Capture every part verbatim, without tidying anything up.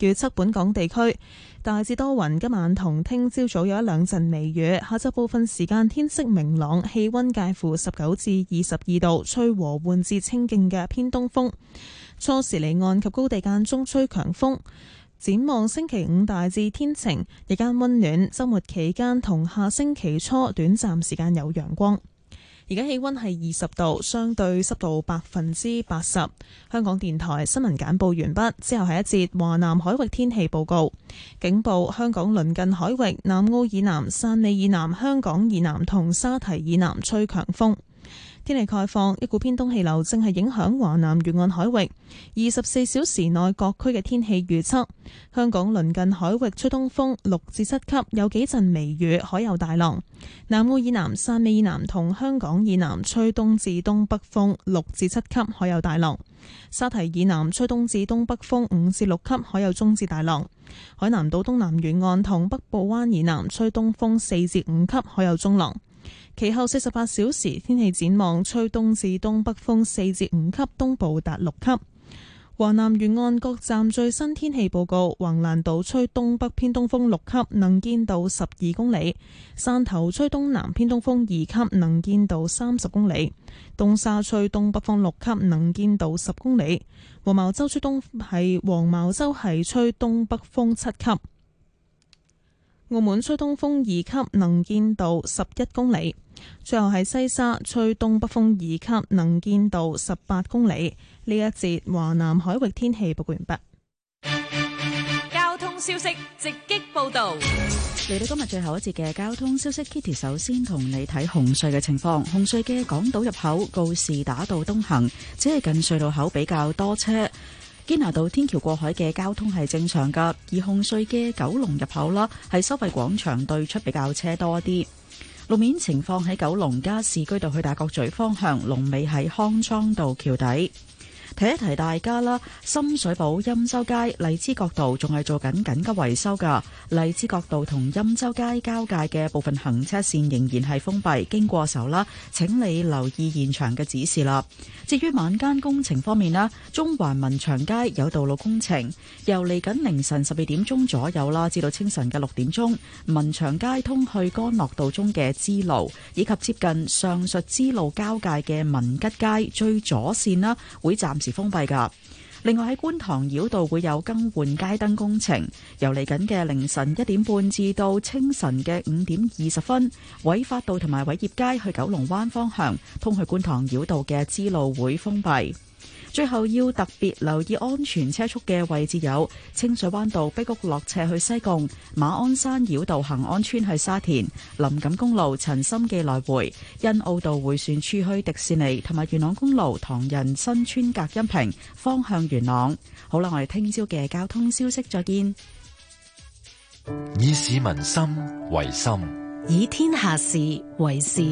預測本港地區大致多雲，今晚同聽朝早有一兩陣微雨，下晝部分時間天色明朗，氣溫介乎十九至二十二度，吹和緩至清勁嘅偏東風。初時離岸及高地間中吹強風。展望星期五大致天晴，日間溫暖，週末期間同下星期初短暫時間有陽光。而家氣溫係二十度，相對濕度百分之八十。香港電台新聞簡報完畢，之後係一節華南海域天氣報告。警報：香港鄰近海域、南澳以南、汕尾以南、香港以南同沙堤以南吹強風。天氣概況，一股偏東氣流正係影響華南沿岸海域。二十四小時內各區嘅天氣預測：香港鄰近海域吹東風六至七級，有幾陣微雨，海有大浪。南澳以南、汕尾以南同香港以南吹東至東北風六至七級，海有大浪。沙堤以南吹東至東北風五至六級，海有中至大浪。海南島東南沿岸同北部灣以南吹東風四至五級，海有中浪。其後四十八小時天氣展望，吹東至東北風四至五級，東部達六級。華南沿岸各站最新天氣報告：橫瀾島吹東北偏東風六級，能見度十二公里；汕頭吹東南偏東風二級，能見度三十公里；東沙吹東北風六級，能見度十公里；黃茅洲吹東係黃茅洲係吹東北風七級。澳門吹東風二級，能見度十一公里。最後係西沙吹東北風二級，能見度十八公里。呢一節華南海域天氣報告完畢。 交通消息直擊報道。 嚟到今日最後一節嘅交通消息 ，Kitty 首先同你睇紅隧嘅情況。紅隧嘅港島入口告士打道東行，只係近隧道口比較多車。堅拿道天橋過海嘅交通係正常噶，而紅隧嘅九龍入口啦，係收費廣場對出比較車多一啲。路面情況喺九龍加士居道去大角咀方向，龍尾喺康莊道橋底。提一提大家啦，深水埗欽州街荔枝角道仲係做緊緊急維修噶，荔枝角道同欽州街交界嘅部分行車線仍然係封閉，經過時候啦，請你留意現場嘅指示啦。至於晚間工程方面啦，中環民祥街有道路工程，由嚟緊凌晨十二點鐘左右啦，至到清晨嘅六點鐘，民祥街通去干諾道中嘅支路，以及接近上述支路交界嘅民吉街最左線啦，會暫時封閉噶。另外喺觀塘繞道會有更換街燈工程，由嚟緊嘅凌晨一點半至到清晨嘅五點二十分，偉發道同埋偉業街去九龍灣方向通去觀塘繞道嘅支路會封閉。最後要特別留意安全車速嘅位置有清水灣道碧谷落斜去西貢、馬鞍山繞道恒安村去沙田、林錦公路陳心記來回、欣澳道迴旋處去迪士尼，同埋元朗公路唐人新村隔音屏方向元朗。好啦，我哋聽朝嘅交通消息再見。 以市民心為心， 以天下事為事。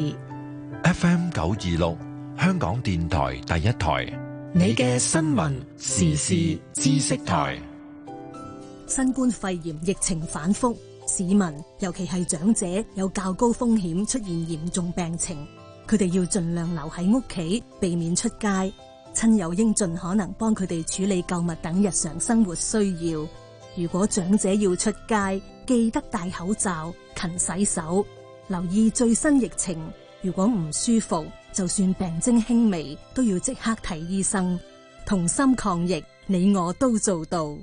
F M 九二六香港電台第一台， 你嘅新聞時事知識台。 新冠肺炎疫情反覆，市民尤其係長者有較高風險出現嚴重病情，佢哋要盡量留喺屋企，避免出街。親友應盡可能幫佢哋處理購物等日常生活需要。如果長者要出街，記得戴口罩、勤洗手，留意最新疫情。如果唔舒服，就算病徵輕微，都要即刻睇醫生。同心抗疫，你我都做到。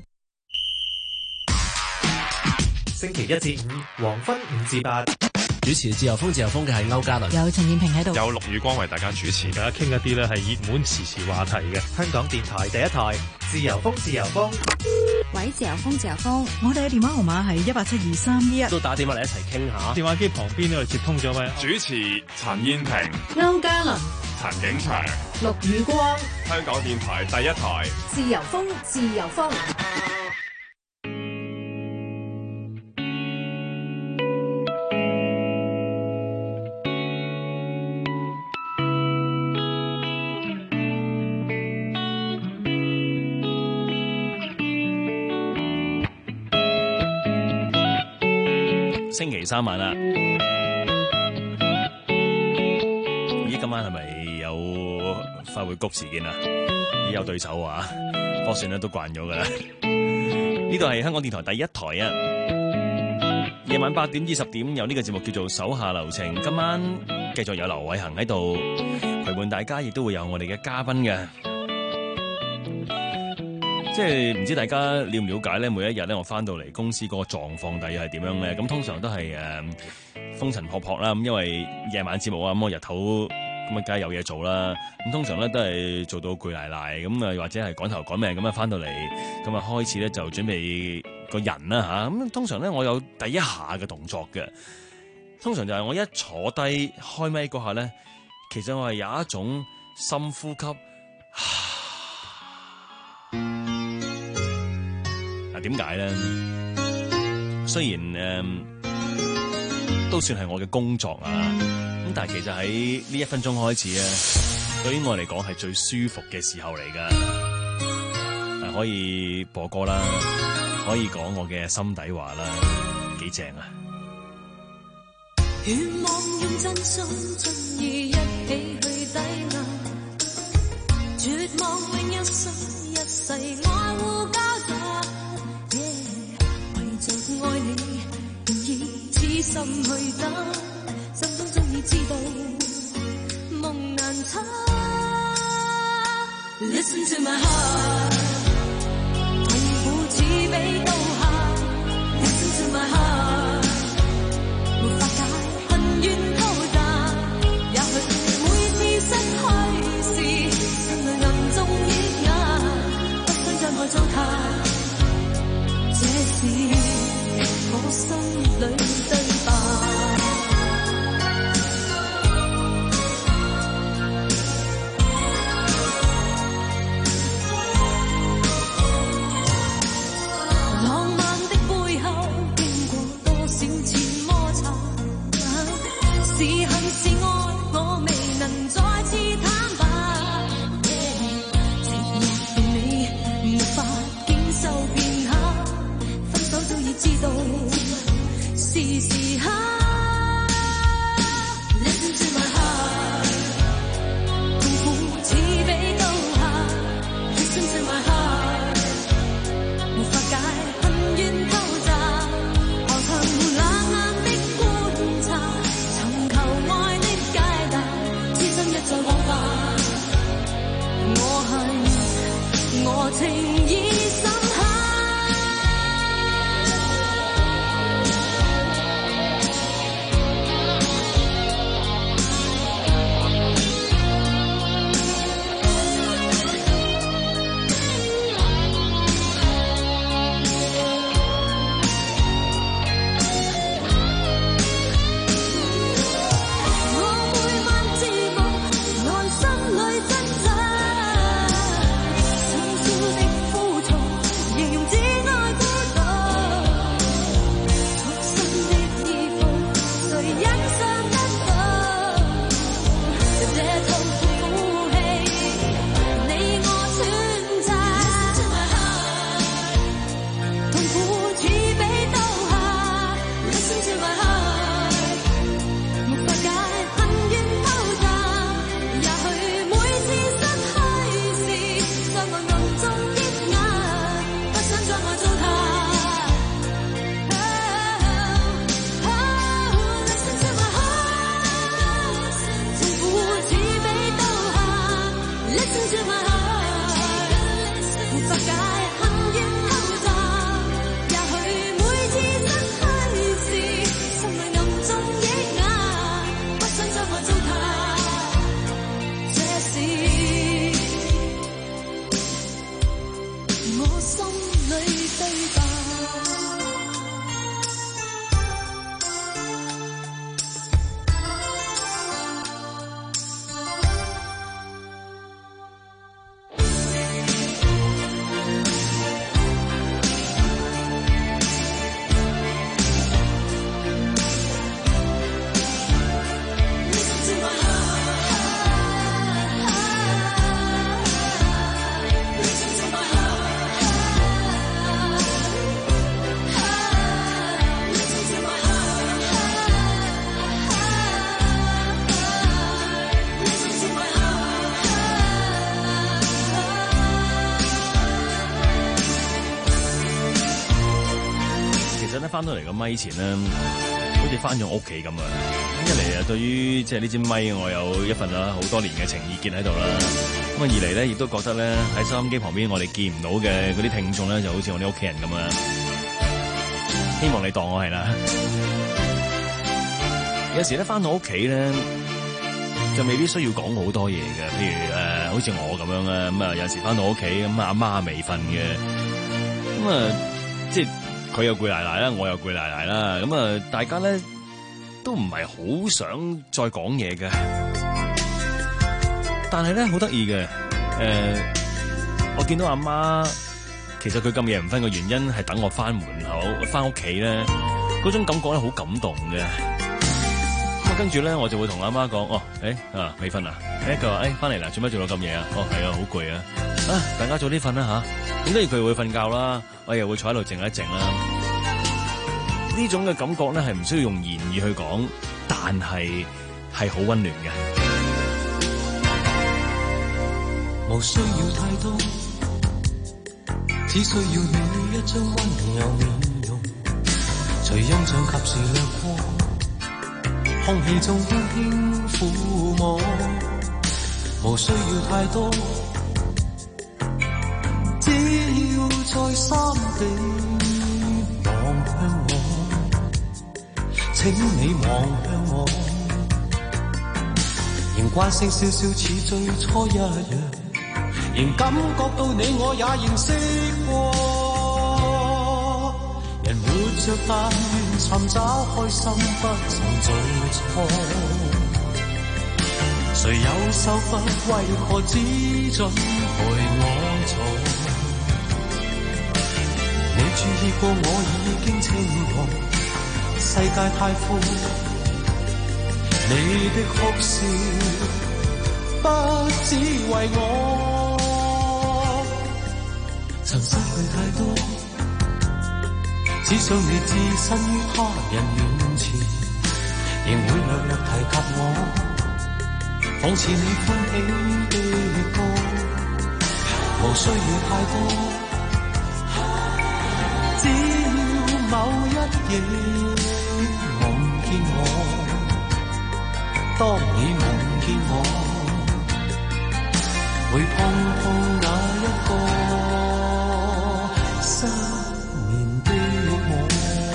星期一至五黃昏五至八， 主持自由風自由風嘅係歐嘉倫， 有陳燕萍喺度， 有陸宇光為大家主持，大家傾一啲咧係熱門時事話題嘅。 香港電台第一台自由風自由風。 喂，自由風自由風， 我哋嘅電話號碼係一八七二三一一， 都打電話嚟一齊傾下。 電話機旁邊呢度接通咗位主持陳燕萍、 歐嘉倫、 陳景祥、 陸宇光， 香港電台第一台自由風自由風。 星期三晚啦，咦，今晚係咪有快活谷事件啊？咦，有對手啊，不過算啦，都慣咗噶啦。 呢度係香港電台第一台啊！夜晚八點至十點有呢個節目叫做手下留情，今晚繼續有劉偉恒喺度陪伴大家，亦都會有我哋嘅嘉賓嘅。即係唔知大家了唔了解咧？每一日咧，我翻到嚟公司嗰個狀況大約係點樣咧？咁通常都係誒風塵僕僕啦。咁因為夜晚節目啊，咁我日頭咁啊，梗係有嘢做啦。咁通常咧都係做到攰賴賴咁啊，或者係趕頭趕命咁啊，翻到嚟咁啊，開始咧就準備個人啦吓。咁通常咧，我有第一下嘅動作嘅。通常就係我一坐低開咪嗰下咧，其實我係有一種深呼吸。嗱，點解咧？雖然誒、嗯、都算係我嘅工作啊，咁但係其實喺呢一分鐘開始咧，對於我嚟講係最舒服嘅時候嚟噶。嗱，可以播歌啦，可以講我嘅心底話啦，幾正啊！ 願望用真心真意一起去抵賴，絕望永一生一世愛護交雜。愛你，願意痴心去等，心中早已知道夢難測。Listen to my heart， 痛苦似比刀下。Listen to my heart， 沒法解，恨怨交雜。也許每次失去時，心裏暗中抑壓，不想再愛糟蹋。這是我心裏對白，浪漫的背後經過多少次摩擦，是恨是愛我未能再次坦白，寂寞的你無法經受片刻，早已知道是時刻 Listen to my heart， 痛苦似比刀下。 Listen to my heart， 無法解，恨怨交雜，何曾冷眼的觀察，尋求愛的解答，痴心一再枉法。我恨我情已深刻。 咧翻到嚟個咪前咧，好似翻咗屋企咁啊！一嚟啊，對於即係呢支咪，我有一份啦好多年嘅情意結喺度啦。咁啊，二嚟咧，亦都覺得咧喺收音機旁邊我哋見唔到嘅嗰啲聽眾咧，就好似我啲屋企人咁啊！希望你當我係啦。有時咧翻到屋企咧，就未必需要講好多嘢嘅。譬如誒、呃，好似我咁樣啊，咁啊有時翻到屋企咁，阿媽未瞓嘅，咁啊即係佢又攰奶奶啦，我又攰奶奶啦，咁啊大家咧都唔係好想再講嘢嘅。但係咧好得意嘅，誒、呃，我見到阿媽，其實佢咁夜唔瞓嘅原因係等我翻門口，翻屋企咧，嗰種感覺咧好感動嘅。咁啊，跟住咧我就會同阿媽講，哦，誒、欸、啊未瞓啊？誒，佢話誒翻嚟啦，做咩做到咁夜啊？哦，係啊，好攰啊！啊，大家早啲瞓啦吓。咁跟住佢會瞓覺啦，我又會坐喺度靜一靜啦。呢種嘅感覺咧係唔需要用言語去講，但係係好溫暖嘅。 無需要太多，只需要你一張溫柔面容，隨印象及時掠過，空氣中輕輕撫摸。無需要太多，只要在心底望向我，請你望向我，仍慣性笑笑似最初一樣，仍感覺到你我也認識過。人活着但願尋找開心，不曾做錯。誰有手筆，為何只准陪我坐？你注意過我已經清楚，世界太闊，你的哭笑不只為我。曾失去太多，只想你置身於他人面前，仍會略略提及我，仿似你歡喜的歌。無需要太多，只要某一夜夢見我，當你夢見我，會碰碰那一個失眠的我。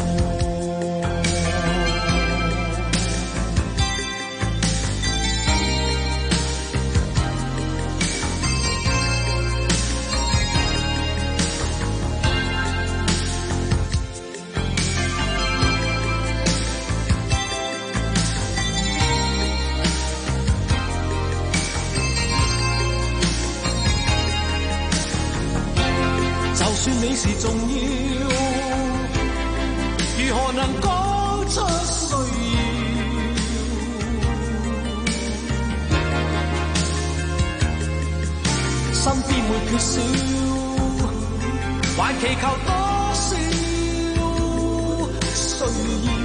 就算你是重要，如何能講出需要？身邊沒缺少，還祈求多少需要？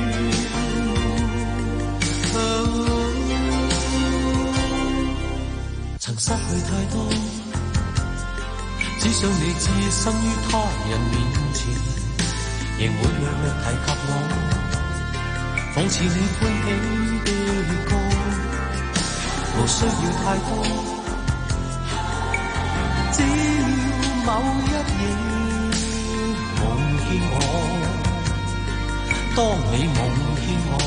曾失去太多，只想你置身於他人面前，仍會略略提及我，仿似你歡喜的歌。無需要太多，只要某一夜夢見我，當你夢見我，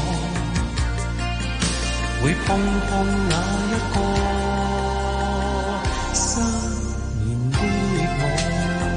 會碰碰那一個失眠的我。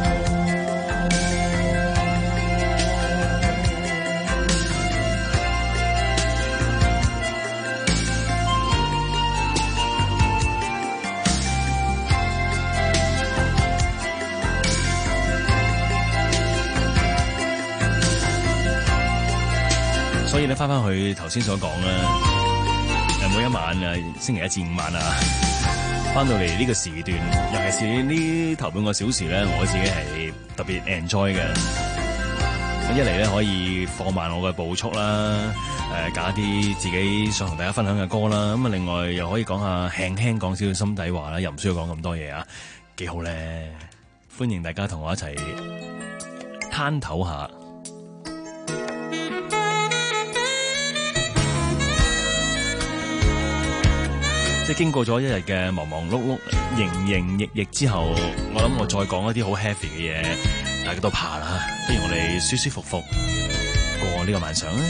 所以咧，翻翻去頭先所講啦，誒每一晚啊，星期一至五晚啊，翻到嚟呢個時段，尤其是呢頭半個小時咧，我自己係特別 enjoy 嘅。一嚟咧可以放慢我嘅步速啦，誒揀啲自己想同大家分享嘅歌啦，咁啊另外又可以講下輕輕講少少心底話啦，又唔需要講咁多嘢啊，幾好咧！歡迎大家同我一齊攤抖下。 即係經過咗一日嘅忙忙碌碌、營營役役之後，我諗我再講一啲好 heavy 嘅嘢，大家都怕啦。不如我哋舒舒服服過呢個晚上啦。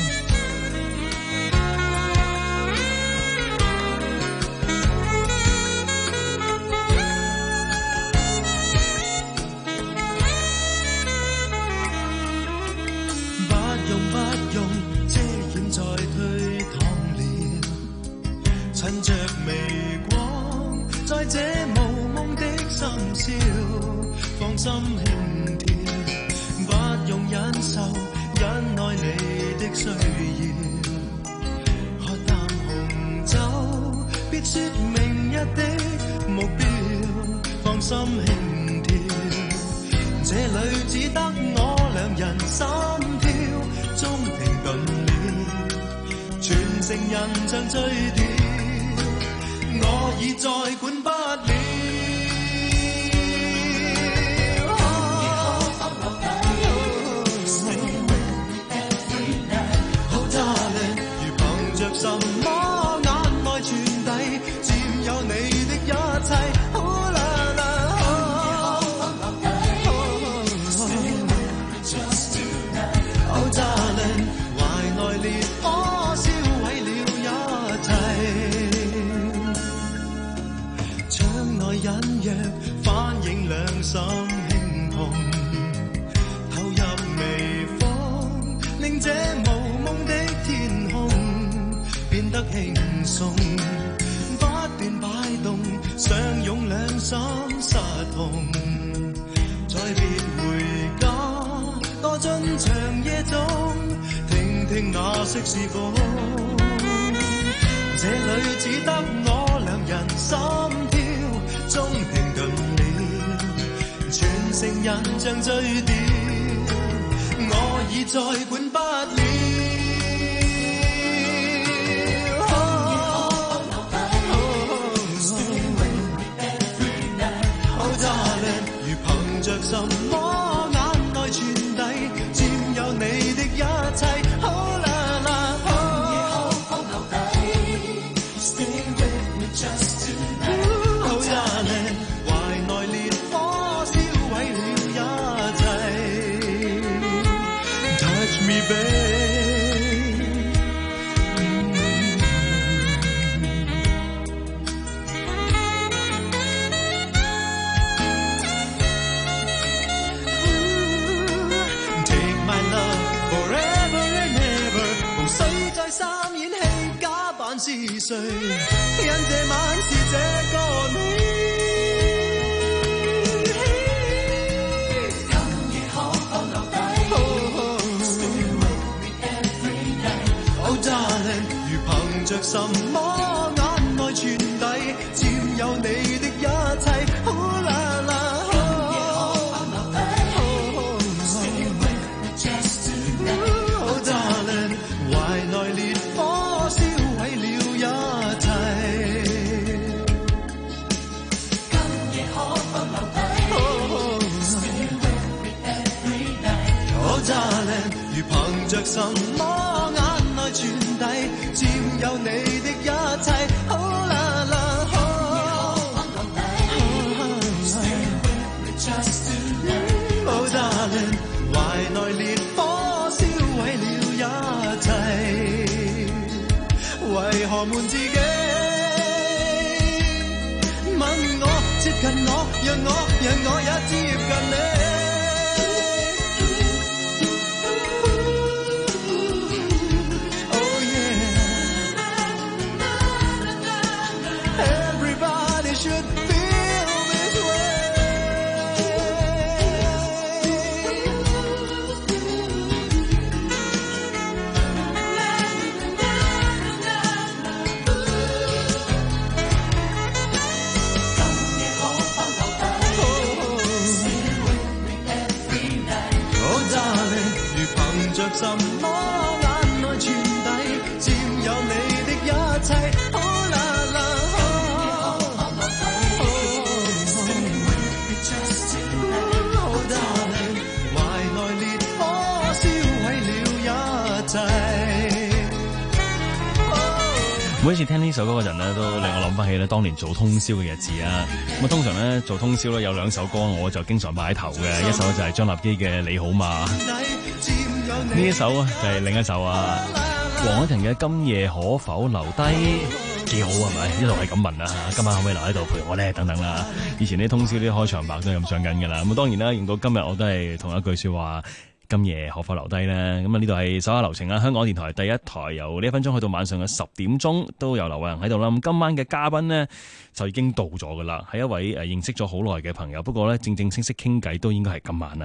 每一次聽呢首歌嗰陣咧，都令我諗翻起咧當年做通宵嘅日子啊！咁啊，通常咧做通宵咧有兩首歌我就經常擺喺頭嘅，一首就係張立基嘅《你好嗎》，呢一首就係另一首啊，黃凱芹嘅《今夜可否留低》。幾好係咪？一路係咁問啦，今晚可唔可以留喺度陪我咧？等等啦，以前啲通宵啲開場白都係咁上緊㗎啦。咁當然啦，用到今日我都係同一句説話：今夜可否留低咧？咁啊，呢度係手下留情啊！香港電台第一台由呢一分鐘去到晚上嘅十點鐘都有劉偉恒喺度啦。咁今晚嘅嘉賓呢，就已經到咗㗎啦，係一位誒認識咗好耐嘅朋友。不過咧正正式式傾偈都應該係今晚啊。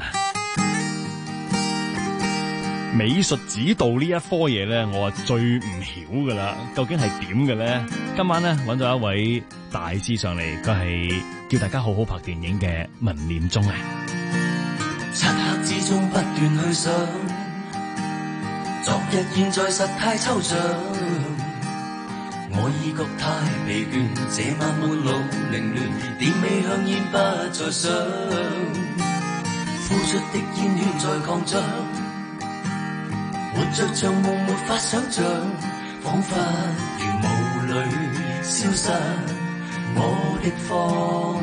美術指導呢一科嘢咧，我係最唔曉噶啦，究竟係點嘅咧？今晚咧揾到一位大師上嚟，佢係叫大家好好拍電影嘅文念中啊！ 漆黑之中不斷去想，昨日現在實太抽象，我已覺太疲倦，這晚滿腦凌亂，點味香煙不再想，呼出的煙圈在擴張。活着像夢沒法想像，彷彿如霧裏消失我的方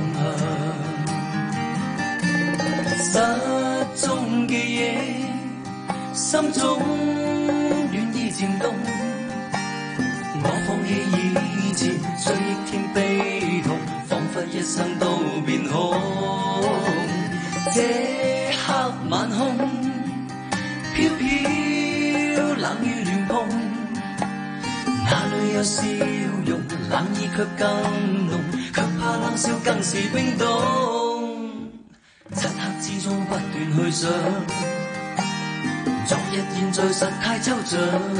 向。失蹤記憶，心中暖意漸凍，我放棄以前追憶添悲痛，彷彿一生都變空。這黑晚空飄飄冷雨亂碰，哪裏有笑容？冷意卻更濃，卻怕冷笑更是冰凍。漆黑之中不斷去想，昨日現在實太抽象，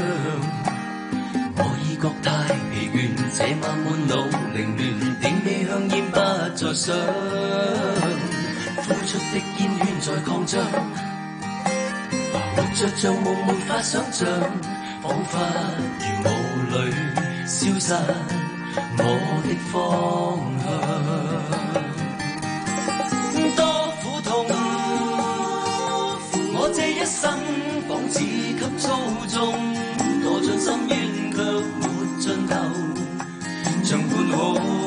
我已覺太疲倦，這晚滿腦凌亂，點起香煙不再想，呼出的煙圈在擴張。活着像夢沒法想像，彷彿如霧裏消失我的方向。多苦痛，我這一生仿似給操縱，墮進深淵卻沒盡頭，像半好。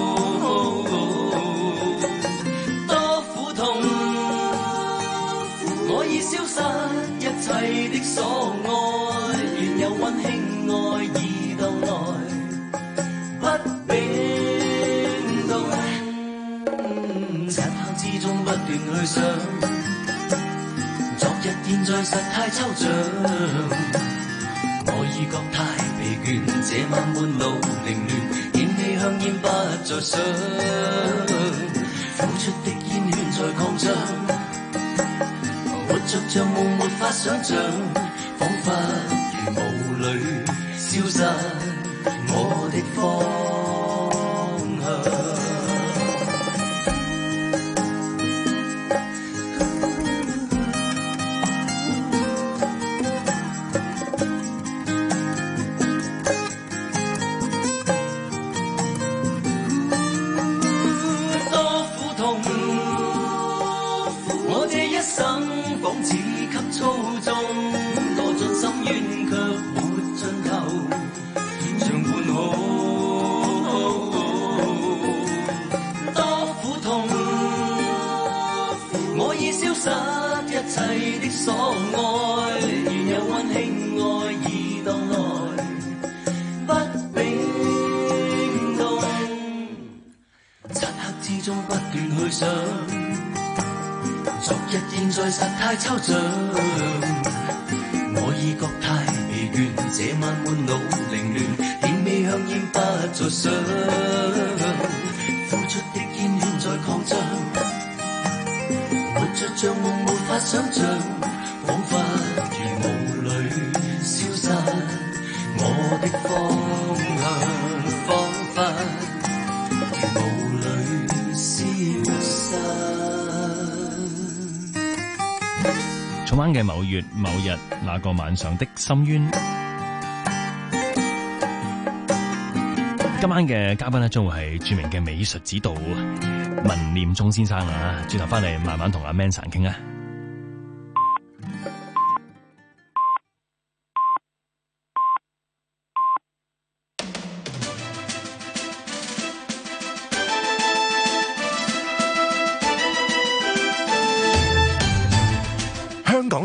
多苦痛，我已消失一切的所愛，原有溫馨愛已到來，不冰凍。漆黑之中不斷去想，昨日現在實太抽象，我已覺太疲倦，這晚滿腦凌亂，點起香煙不再想，呼出的煙圈在擴張。活着像夢沒法想像，彷彿如霧裏消失我的方向。多苦痛，我這一生仿似給操縱，墮進深淵卻沒盡頭，像半好。多苦痛，我已消失一切的所愛，原有溫馨愛已到來，不冰凍。漆黑之中不斷去想，昨日現在實太抽象，我已覺太疲倦，這晚滿腦凌亂，點起香煙不再想，呼出的煙圈在擴張。活着像夢沒法想像，彷彿如霧裏消失我的方向，彷彿如霧裏消失。 昨晚嘅某月某日那個晚上的深淵，今晚嘅嘉賓咧將會係著名嘅美術指導文念中先生啊！轉頭翻嚟慢慢同阿 Manson 傾啊！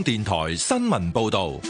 電台新聞報道。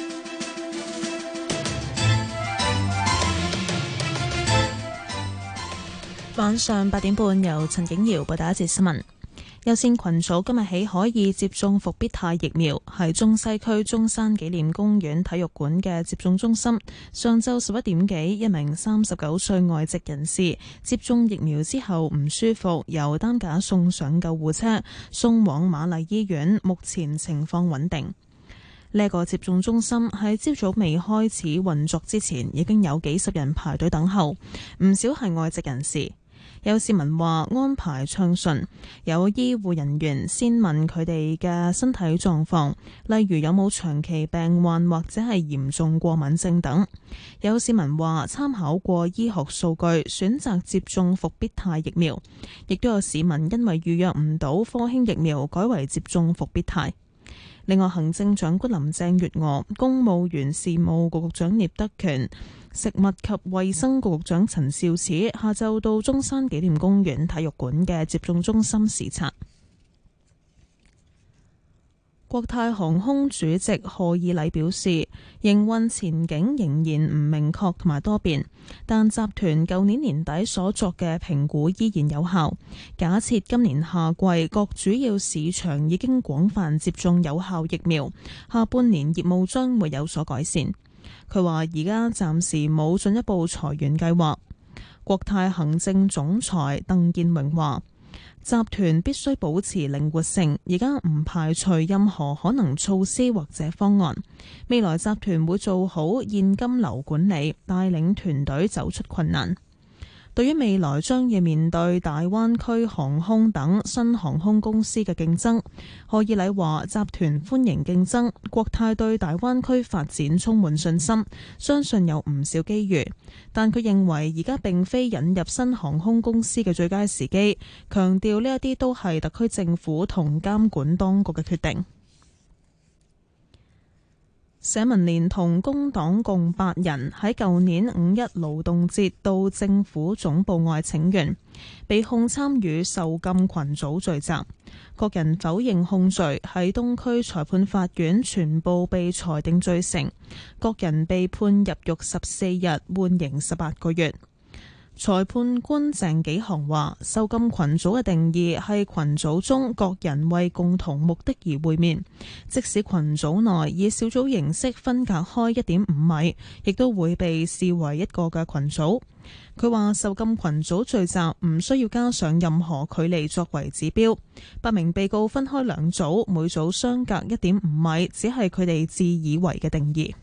晚上八點半，由陳景瑤報道一節新聞。優先群組今日起可以接種復必泰疫苗，係中西區中山紀念公園體育館嘅接種中心。上晝十一點幾，一名三十九歲外籍人士接種疫苗之後唔舒服，由擔架送上救護車，送往瑪麗醫院，目前情況穩定。呢個接種中心喺朝早未開始運作之前，已經有幾十人排隊等候，唔少係外籍人士。有市民話安排暢順，有醫護人員先問佢哋嘅身體狀況，例如有冇長期病患或者係嚴重過敏症等。有市民話參考過醫學數據，選擇接種復必泰疫苗，亦都有市民因為預約唔到科興疫苗，改為接種復必泰。另外，行政長官林鄭月娥、公務員事務局局長聶德權、食物及衛生局局長陳肇始下晝到中山紀念公園體育館嘅接種中心視察。國泰航空主席賀以禮表示，營運前景仍然唔明確同埋多變，但集團舊年年底所作嘅評估依然有效。假設今年夏季各主要市場已經廣泛接種有效疫苗，下半年業務將會有所改善。佢話而家暫時冇進一步裁員計劃。國泰行政總裁鄧健榮話，集團必須保持靈活性，而家唔排除任何可能措施或者方案。未來集團會做好現金流管理，帶領團隊走出困難。對於未來將要面對大灣區航空等新航空公司嘅競爭，賀以禮話集團歡迎競爭，國泰對大灣區發展充滿信心，相信有唔少機遇。但佢認為而家並非引入新航空公司嘅最佳時機，強調呢一啲都係特區政府同監管當局嘅決定。社民連同工黨共八人喺舊年五一勞動節到政府總部外請願，被控參與受禁群組聚集，各人否認控罪，喺東區裁判法院全部被裁定罪成，各人被判入獄十四日，緩刑十八個月。裁判官鄭紀航話，受禁群組嘅定義係群組中各人為共同目的而會面，即使群組內以小組形式分隔開一點五米，亦都會被視為一個嘅群組。佢話受禁群組聚集唔需要加上任何距離作為指標，八名被告分開兩組，每組相隔一點五米，只係佢哋自以為嘅定義。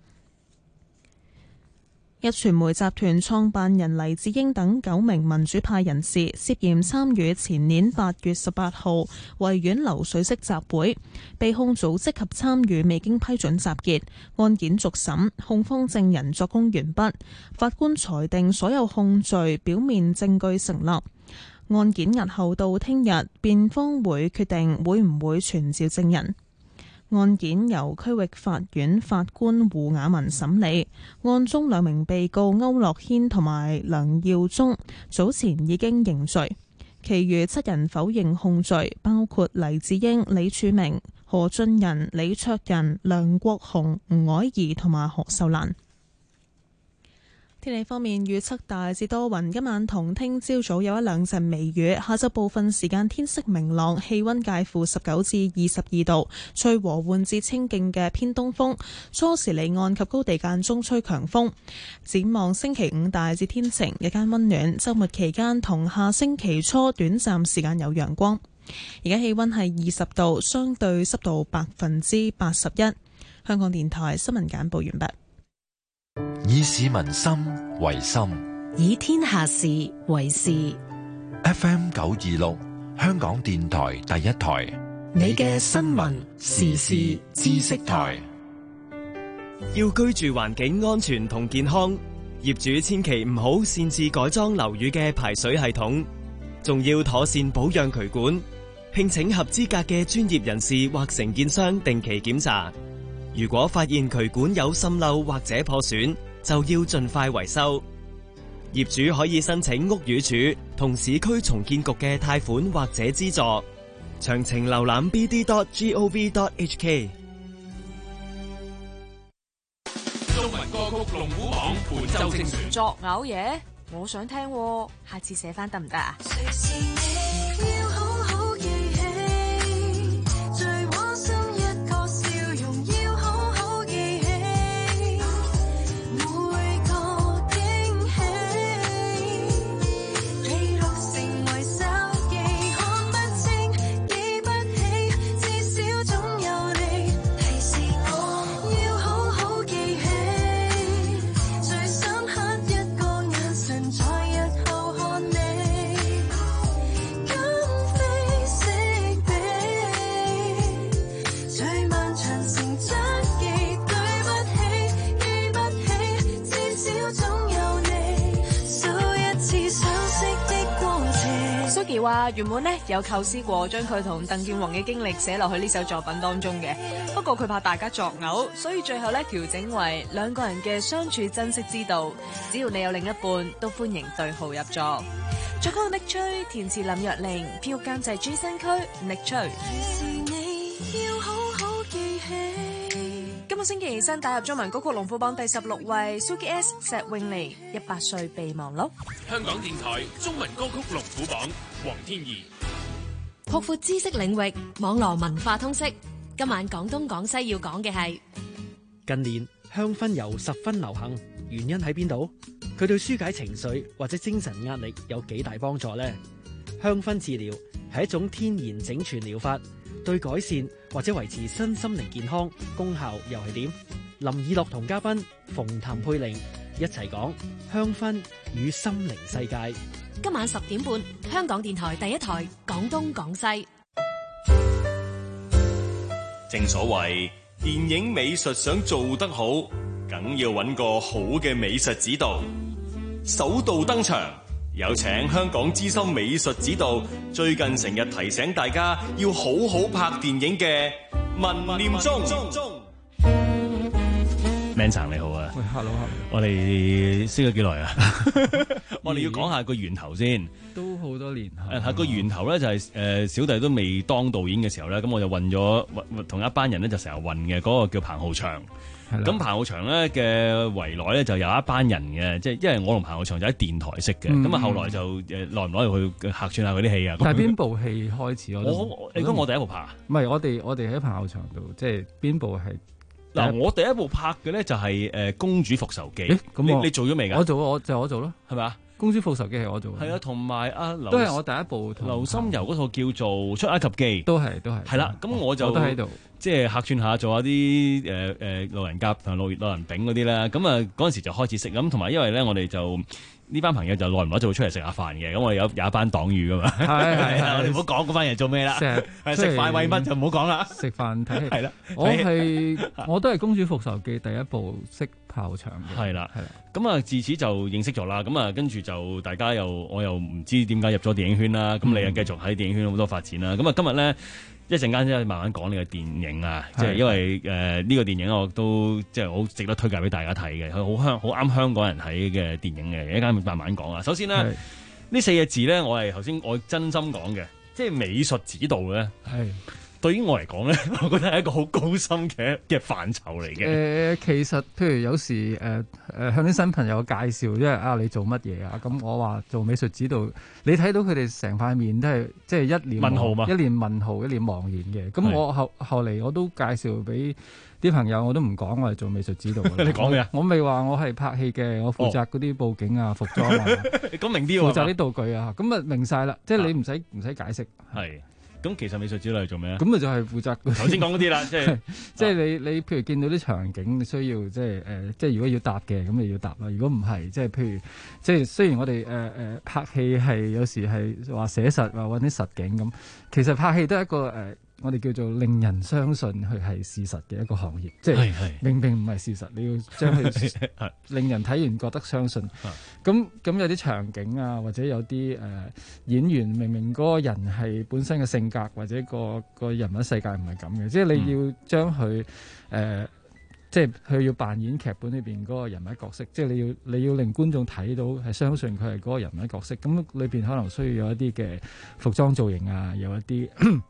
壹傳媒集團創辦人黎智英等九名民主派人士涉嫌參與前年八月十八號維園流水式集會，被控組織及參與未經批准集結。案件續審，控方證人作供完畢，法官裁定所有控罪表面證據成立。案件押後到聽日，辯方會決定會唔會傳召證人。案件由區域法院法官胡雅文審理，案中兩名被告區諾軒同埋梁耀忠早前已經認罪，其餘七人否認控罪，包括黎智英、李柱銘、何俊仁、李卓人、梁國雄、吳靄儀同埋何秀蘭。天氣方面，預測大致多雲，今晚同聽朝早有一兩陣微雨，下晝部分時間天色明朗，氣溫介乎十九至二十二度，吹和緩至清勁嘅偏東風，初時離岸及高地間中吹強風。展望星期五大致天晴，日間溫暖，週末期間同下星期初短暫時間有陽光。而家氣溫係二十度，相對濕度百分之八十一。香港電台新聞簡報完畢。 以市民心為心， 以天下事為事。 F M 九二六，香港電台第一台， 你嘅新聞時事知識台。 要居住環境安全同健康，業主千祈唔好擅自改裝樓宇嘅排水系統，仲要妥善保養渠管，聘請合資格嘅專業人士或承建商定期檢查。如果發現渠管有滲漏或者破損，就要盡快維修。業主可以申請屋宇署同市區重建局嘅貸款或者資助。詳情瀏覽 b d dot gov dot h k。 中文歌曲龍虎榜本周精選。 作嘔嘢，我想聽喎，下次寫翻得唔得啊？話原本呢有構思過將佢同鄧健泓嘅經歷寫落去呢首作品當中嘅，不過佢怕大家作嘔，所以最後呢調整為兩個人嘅相處珍惜之道。只要你有另一半，都歡迎對號入座。作曲Nick Choi，填詞林若寧，編曲監製朱新區Nick Choi。今個星期新打入中文歌曲龍虎榜第十六位 Suki S 石詠妮一百歲備忘錄。 香港電台中文歌曲龍虎榜，黃天怡。 擴闊知識領域，網絡文化通識。今晚廣東廣西要講嘅係近年香薰油十分流行，原因喺邊度？佢對紓解情緒或者精神壓力有幾大幫助呢？香薰治療係一種天然整全療法，對改善或者維持身心靈健康功效又係點？林以樂同嘉賓馮譚佩玲一齊講香薰與心靈世界。 今晚十點半，香港電台第一台廣東廣西。 正所謂電影美術想做得好，梗要揾個好嘅美術指導。首度登場，有請香港資深美術指導，最近成日提醒大家要好好拍電影嘅文念中。Manson 你好啊， 喂 ，hello hello， 我哋識咗幾耐啊？我哋要講下個源頭先， 都好多年。 誒，係個源頭咧就係誒小弟都未當導演嘅時候咧，咁我就混咗同一班人咧就成日混嘅，嗰個叫彭浩翔。咁彭浩翔咧嘅圍內咧就有一班人嘅，即係因為我同彭浩翔就喺電台識嘅，咁啊、嗯、後來就誒耐唔耐去客串下佢啲戲啊。 但係邊部戲開始我？ 我你講我第一部拍？ 唔係，我哋我哋喺彭浩翔度，即係邊部係？ 嗱，我第一部拍嘅咧就係誒《公主復仇記》。咁你你做咗未㗎？ 我做，我就我做咯， 係咪啊？《 公主復仇記》係我做。 係啊，同埋阿劉都係我第一部。 劉心悠嗰套叫做《出埃及記》。 都係都係。係啦，咁我就我都喺度， 即係客串下做下啲誒誒路人甲同路路人丙嗰啲啦。咁啊嗰陣時就開始識咁，同埋因為咧我哋就。呢班朋友就耐唔耐就會出嚟食下飯嘅，咁我哋有有一班黨羽噶嘛，係係我哋唔好講嗰班人做咩啦，食飯為乜就唔好講啦， 食飯睇戲係啦， 我係我都係《公主復仇記》第一部識炮場嘅， 係啦係啦，咁啊自此就認識咗啦，咁啊跟住就大家又我又唔知點解入咗電影圈啦，咁、嗯、你又繼續喺電影圈好多發展啦，咁啊今日咧。一陣間即係慢慢講呢個電影啊，即係因為誒呢、呃這個電影我都即係好值得推介俾大家睇嘅，佢好香好啱香港人睇嘅電影嘅，一陣間慢慢講啊。首先咧，呢四個字咧，我係頭先我真心講嘅，即係美術指導咧，係對於我嚟講咧，我覺得係一個好高深嘅嘅範疇嚟嘅。誒、 呃，其實譬如有時誒誒、呃呃、向啲新朋友介紹，即係啊你做乜嘢啊？咁我話做美術指導，你睇到佢哋成塊面都係即係一臉問號嘛， 一臉問號，一臉茫然嘅。咁我後後嚟我都介紹俾啲朋友，我都唔講我係做美術指導。 你講咩啊？ 我未話我係拍戲嘅，我負責嗰啲佈景啊、服裝啊， 咁明啲喎， 負責啲道具啊，咁啊明晒啦，即係你唔使唔使解釋。 係。咁其實美術指導係做咩啊？ 咁咪就係負責頭先講嗰啲啦，即係即係你你譬如見到啲場景，你需要即係誒，即係如果要搭嘅，咁你要搭啦。如果唔係，即係譬如即係雖然我哋誒誒拍戲係有時係話寫實或揾啲實景咁，其實拍戲都係一個誒。呃我哋叫做令人相信佢係事實嘅一個行業，即係明明唔係事實，你要將佢令人睇完覺得相信。咁咁有啲場景啊，或者有啲誒、呃、演員明明嗰個人係本身嘅性格或者個個人物世界唔係咁嘅，即係你要將佢誒，即係佢要扮演劇本裏邊嗰個人物角色，即係你要你要令觀眾睇到係相信佢係嗰個人物角色。咁裏邊可能需要有一啲嘅服裝造型啊，有一啲。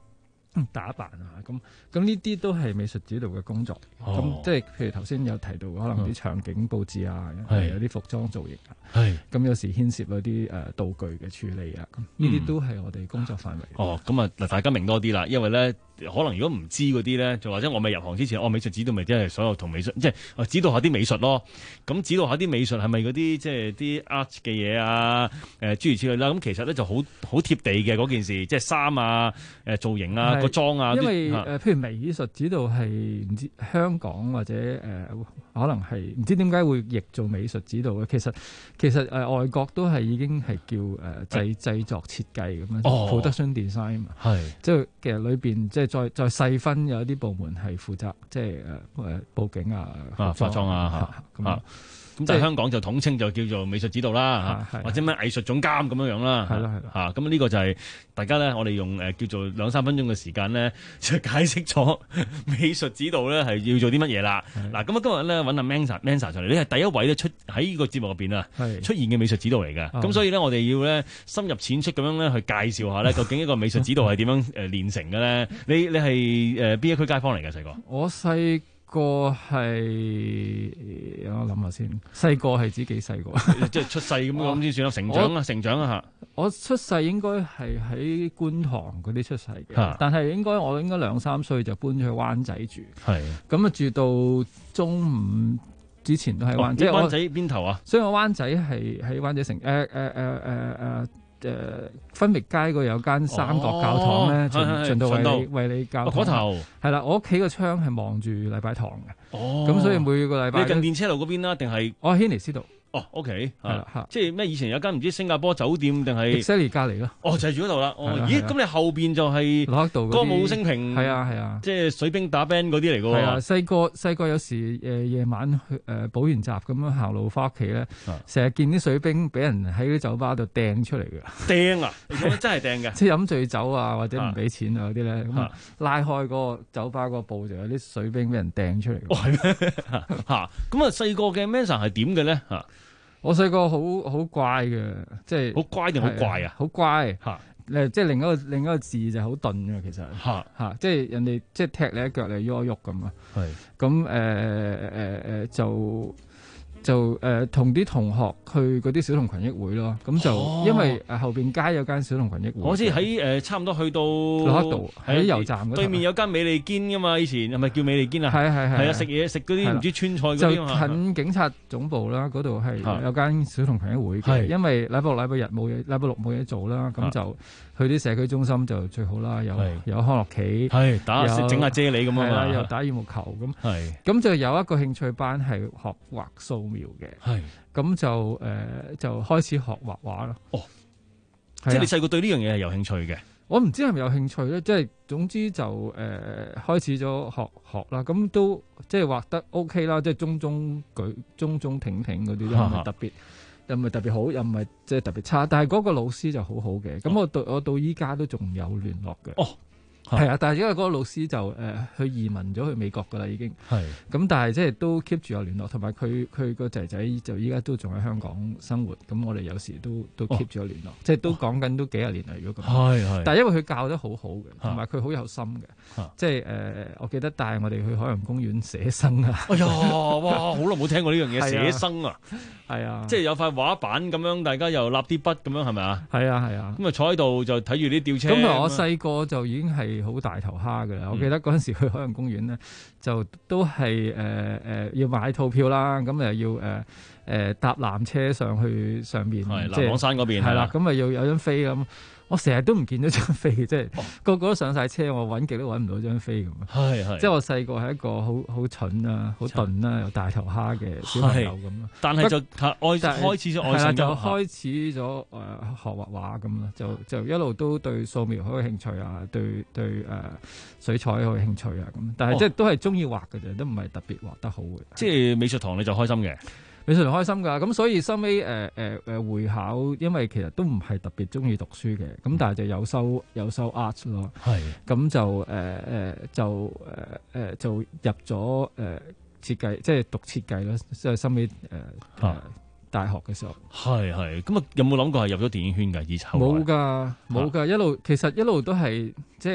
打扮啊，咁咁呢啲都係美術指導嘅工作。咁、哦、即係譬如頭先有提到，可能啲場景佈置啊，嗯、有啲服裝造型啊，咁有時牽涉嗰啲誒道具嘅處理啊，咁呢啲都係我哋工作範圍。 哦，咁啊嗱，大家明多啲啦，因為咧可能如果唔知嗰啲咧，就或者我未入行之前，我、哦、美術指導咪即係所有同美術，即係指導下啲美術咯。咁指導下啲美術係咪嗰啲即係啲 art 嘅嘢啊？誒、呃、諸如此類啦。咁其實咧就好好貼地嘅嗰件事，即係衫啊、誒造型啊。個妝啊， 因為誒、呃，譬如美術指導係唔知香港或者誒、呃，可能係唔知點解會譯做美術指導嘅。其實其實誒、呃，外國都係已經係叫誒製製作設計咁樣 production design 嘛。係即係其實裏邊即係再再細分有一啲部門係負責即係誒誒佈景啊、 化妝啊嚇咁啊。咁但係香港就統稱就叫做美術指導啦，或者咩藝術總監咁樣樣啦，係啦係啦嚇。咁呢個就係大家咧，我哋用誒叫做兩三分鐘嘅時間咧，就解釋咗美術指導咧係要做啲乜嘢啦。嗱，咁啊今日咧揾阿 Mansa Mansa 上嚟，你係第一位咧出喺呢個節目入邊啊出現嘅美術指導嚟嘅。咁所以咧，我哋要咧深入淺出咁樣咧去介紹下咧，究竟一個美術指導係點樣誒練成嘅咧？你你係誒邊一區街坊嚟嘅細個？ 我細個係我諗下先，細個係指幾細個？ 即係出世咁咁先算啦，成長啊，成長啊嚇！ 我出世應該係喺觀塘嗰啲出世嘅，但係應該我應該兩三歲就搬咗去灣仔住，係咁啊住到中五之前都喺灣仔。 灣仔邊頭啊？ 所以我灣仔係喺灣仔城誒誒誒誒誒。誒分域街嗰度有間三角教堂咧，循道衛理衛理教堂。嗰頭係啦，我屋企個窗係望住禮拜堂嘅。哦，咁所以每個禮拜你近電車路嗰邊啦，定係我喺軒尼詩道。 哦 ，OK， 係啦，嚇， 即係咩？以前有間唔知新加坡酒店定係 Excel 隔離咯。 哦，就係住嗰度啦。哦，咦？咁你後邊就係駱克道歌舞升平。 係啊係啊， 即係水兵打 band 嗰啲嚟㗎喎。係啊，細個細個有時誒夜晚去誒補完習咁樣行路翻屋企咧，成日見啲水兵俾人喺啲酒吧度掟出嚟嘅。 掟啊！你講真係掟嘅。 即係飲醉酒啊，或者唔俾錢啊嗰啲咧，咁拉開嗰個酒吧嗰個布就有啲水兵俾人掟出嚟。 哦，係咩？嚇！咁啊，細個嘅 Mansa 係點嘅咧？嚇！ 我細個好好怪嘅，即係好乖定好怪啊？ 好乖嚇，誒即係另一個另一個字就係好鈍嘅，其實嚇嚇，即係人哋即係踢你一腳，你喐一喐咁啊。係咁誒誒誒就就誒同啲同學去嗰啲小童群益會咯。咁就、哦、因為誒後邊街有間小童群益會， 我知喺誒差唔多去到駱克道喺油站嗰對面有間美利堅噶嘛，以前係咪叫美利堅啊？ 係係係係啊，食嘢食嗰啲唔知川菜嗰啲就近警察總部啦，嗰度係有間小童群益會嘅。因為禮拜六禮拜日冇嘢，禮拜六冇嘢做啦，咁就去啲社區中心就最好啦。有有康樂棋，係打整下啫喱咁啊嘛，又打羽毛球咁。係咁就有一個興趣班係學畫素描嘅。係咁就誒、呃、就開始學畫畫咯。哦， 即係你細個對呢樣嘢係有興趣嘅。 我唔知係咪有興趣咧，即係總之就誒、呃、開始咗學學啦。咁都即係畫得 OK 啦，即係中中舉中中挺挺嗰啲都唔係特別，又唔係特別好，又唔係即係特別差。但係嗰個老師就好好嘅。咁我到我到依家都仲有聯絡嘅。哦。係啊，但係因為嗰個老師就誒、呃、去移民咗去美國噶啦，已經係咁，但係即係都 keep 住有聯絡，同埋佢佢個仔仔就依家都仲喺香港生活，咁我哋有時都都 keep 住有聯絡，哦、即係都講緊都幾廿年啦，如果咁。係係。但係因為佢教得好好嘅，同埋佢好有心嘅，即係誒、呃，我記得帶我哋去海洋公園寫生啊！哎呀， 哇，好耐冇聽過呢樣嘢，寫生啊！ 係啊， 即係有塊畫板咁樣，大家又立啲筆咁樣，係咪啊？ 係啊係啊。咁啊坐喺度就睇住啲吊車。 咁我細個就已經係好大頭蝦㗎啦！嗯、我記得嗰陣時去海洋公園咧，就都係誒誒要買套票啦，咁誒要誒誒、呃呃、搭纜車上去上面，即係南朗山嗰邊。 係啦，咁啊要有張飛咁。我成日都唔見到張飛，即係、哦、個個都上晒車，我揾極都揾唔到張飛咁。係係，即係我細個係一個好好蠢啊、好鈍啦、又大頭蝦嘅小朋友咁咯。但係就愛開始咗愛上就開始咗誒、呃、學畫畫咁咯，就就一路都對素描好有興趣啊，對對誒、呃、水彩好有興趣啊咁。但係即係都係中意畫嘅啫，都唔係特別畫得好嘅。即係美術堂你就開心嘅。美術堂開心㗎，咁所以收尾誒誒誒會考，因為其實都唔係特別中意讀書嘅，咁但係就有收有收 art 咯，係，咁就誒誒、呃、就誒誒、呃、就入咗誒、呃、設計，即係讀設計咯，即係收尾誒誒大學嘅時候，係係，咁啊有冇諗過係入咗電影圈㗎？以後冇㗎冇㗎，一路其實一路都係即係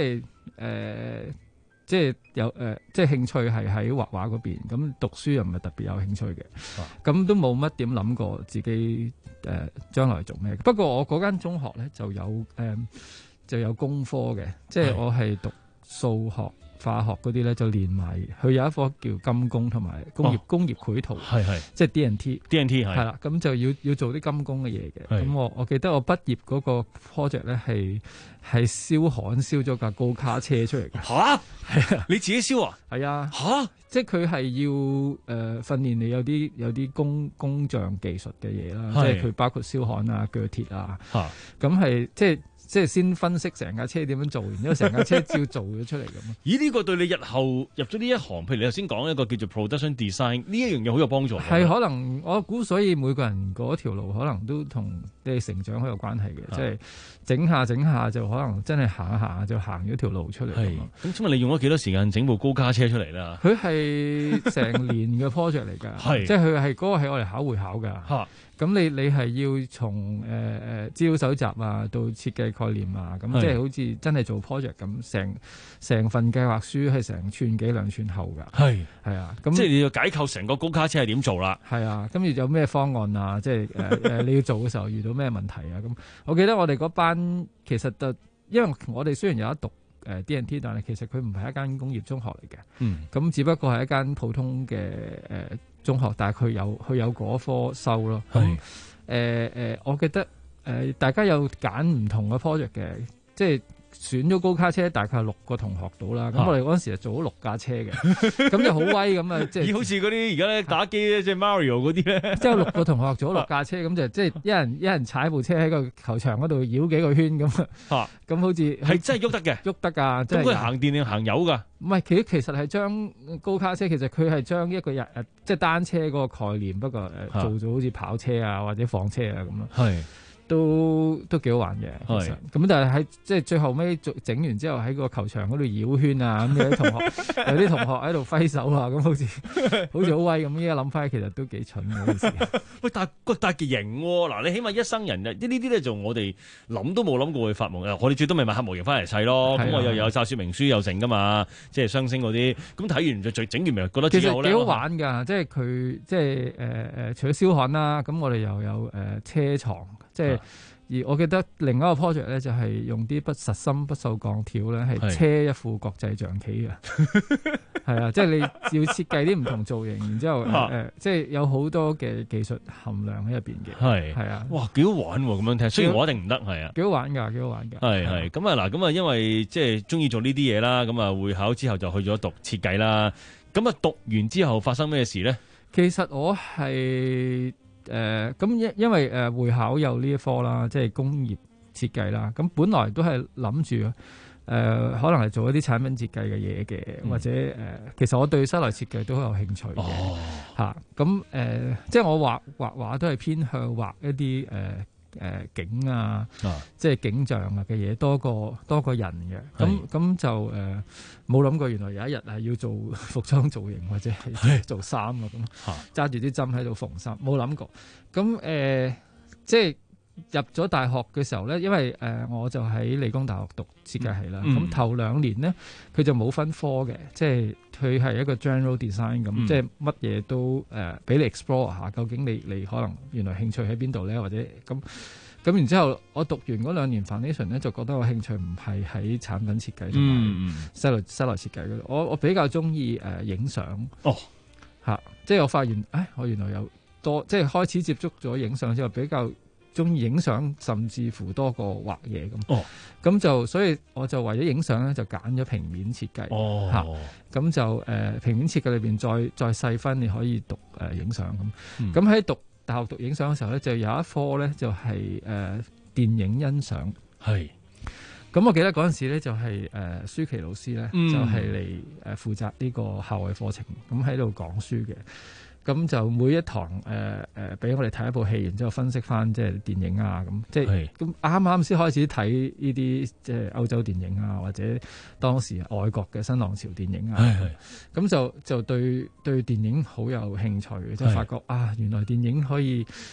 呃即係有誒、呃，即係興趣係喺畫畫嗰邊，咁讀書又唔係特別有興趣嘅，咁、啊、都冇乜點諗過自己誒、呃、將來做咩。不過我嗰間中學咧就有誒、呃、就有工科嘅，即係我係讀數學、化學嗰啲咧就連埋，佢有一科叫金工同埋工業、哦、工業繪圖，係係即係 D and T，D and T 係係啦，咁就要要做啲金工嘅嘢嘅。咁我我記得我畢業嗰個 project 咧係係燒焊燒咗架高卡車出嚟嘅。 吓？係啊，你自己燒啊？ 係啊。 吓？ 即係佢係要誒、呃、訓練你有啲有啲工工匠技術嘅嘢啦，即係佢包括燒焊啊、鋸鐵啊，咁係即係。即係先分析成架車點樣做，然之後成架車照做咗出嚟咁。 咦？呢、這個對你日後入咗呢一行，譬如你頭先講一個叫做 production design 呢一樣嘢好有幫助。係可能我估，所以每個人嗰條路可能都同你哋成長好有關係嘅。即係整下整下就可能真係行下行下就行咗條路出嚟。係咁，請問你用咗幾多時間整部高卡車出嚟啦？佢係成年嘅 project 嚟㗎，即係佢係嗰個係我哋考會考㗎。咁你你係要從誒誒資料搜集啊，到設計概念啊，咁即係好似真係做 project 咁，成成份計劃書係成寸幾兩寸厚㗎。係係啊，咁即係你要解構成個高卡車係點做啦？係啊，跟住有咩方案啊？即係誒誒你要做嘅時候遇到咩問題啊？咁我記得我哋嗰班其實就因為我哋雖然有得讀誒 D and T， 但係其實佢唔係一間工業中學嚟嘅。嗯，咁只不過係一間普通嘅誒。呃中學，但係佢有佢有嗰科收咯。咁誒誒，我記得誒、呃、大家有揀唔同嘅 project 嘅，即係選咗高卡車，大概係六個同學到啦。咁、啊、我哋嗰陣時就做咗六架車嘅，咁就好威咁啊！即係好似嗰啲而家咧打機咧，即係 Mario 嗰啲咧，即係六個同學做咗六架車，咁就即係一人一人踩部車喺個球場嗰度繞幾個圈咁啊！咁好似係真係喐得嘅，喐得㗎。咁佢行電定行油㗎？唔係，其其實係將高卡車，其實佢係將一個日誒，即係單車嗰個概念，不過誒、呃、做咗好似跑車啊或者房車啊咁咯。係。都都幾好玩嘅，其實咁但係喺即係最後尾整完之後喺個球場嗰度繞圈啊，咁有啲同學有啲同學喺度揮手啊，咁好似好似好威咁。依家諗翻其實都幾蠢嘅件事。喂，但係但係型喎，嗱你起碼一生人呢呢啲咧就我哋諗都冇諗過會發夢嘅。我哋最多咪買盒模型翻嚟砌咯。咁我又有晒說明書又成噶嘛，即係雙星嗰啲。咁睇完就最整完咪覺得自己好叻。其實幾好玩㗎，即係佢即係誒誒，除咗燒焊啦，咁我哋又有誒、呃、車床。即係，而我記得另一個 project 咧，就係用啲不實心不鏽鋼條咧，係車一副國際象棋嘅。係啊，即係你要設計啲唔同造型，然之後誒、呃，即係有好多嘅技術含量喺入邊嘅。係係啊，哇，幾好玩喎！咁樣聽，雖然我一定唔得，係啊，幾好玩㗎，幾好玩㗎。係係咁啊嗱，咁啊，因為即係中意做呢啲嘢啦，咁啊會考之後就去咗讀設計啦。咁啊讀完之後發生咩事咧？其實我係。誒咁因因為誒、呃、會考有呢一科啦，即係工業設計啦。咁本來都係諗住誒，可能係做一啲產品設計嘅嘢嘅，嗯、或者誒、呃，其實我對室內設計都好有興趣嘅嚇。咁、哦、誒、啊呃，即係我畫畫畫都係偏向畫一啲誒誒景啊，啊即係景象啊嘅嘢多過多過人嘅。咁咁就誒冇諗過，原來有一日係要做服裝造型或者係做衫啊咁，揸住啲針喺度縫衫，冇諗過。咁誒、呃，即係入咗大學嘅時候咧，因為誒、呃、我就喺理工大學讀設計系啦。咁、嗯、頭兩年咧，佢就冇分科嘅，即係佢係一個 general design 咁、嗯，即係乜嘢都誒俾、呃、你 explore 下，究竟你你可能原來興趣喺邊度咧，或者咁。咁然之後，我讀完嗰兩年 foundation 咧，就覺得我興趣唔係喺產品設計同埋室內室內設計嗰度。我我比較中意誒影相。哦，嚇、啊！即係我發現，誒，我原來有多，即係開始接觸咗影相之後，比較中意影相，甚至乎多過畫嘢咁。哦，咁就所以我就為咗影相咧，就揀咗平面設計。哦，嚇、啊！咁就誒、呃、平面設計裏邊再再細分，你可以讀誒影相咁。咁喺讀大學讀影相嘅時候咧，就有一科咧就係、是、誒、呃、電影欣賞。係。咁我記得嗰陣時咧就係、是、誒、呃、舒淇老師咧、嗯、就係嚟誒負責呢個校外課程，咁喺度講書嘅。咁就每一堂誒誒俾我哋睇一部戲，然之後分析翻即係電影啊，咁即係咁啱啱先開始睇呢啲即係歐洲電影啊，或者當時外國嘅新浪潮電影啊，咁就就對對電影好有興趣嘅，即係發覺啊，原來電影可以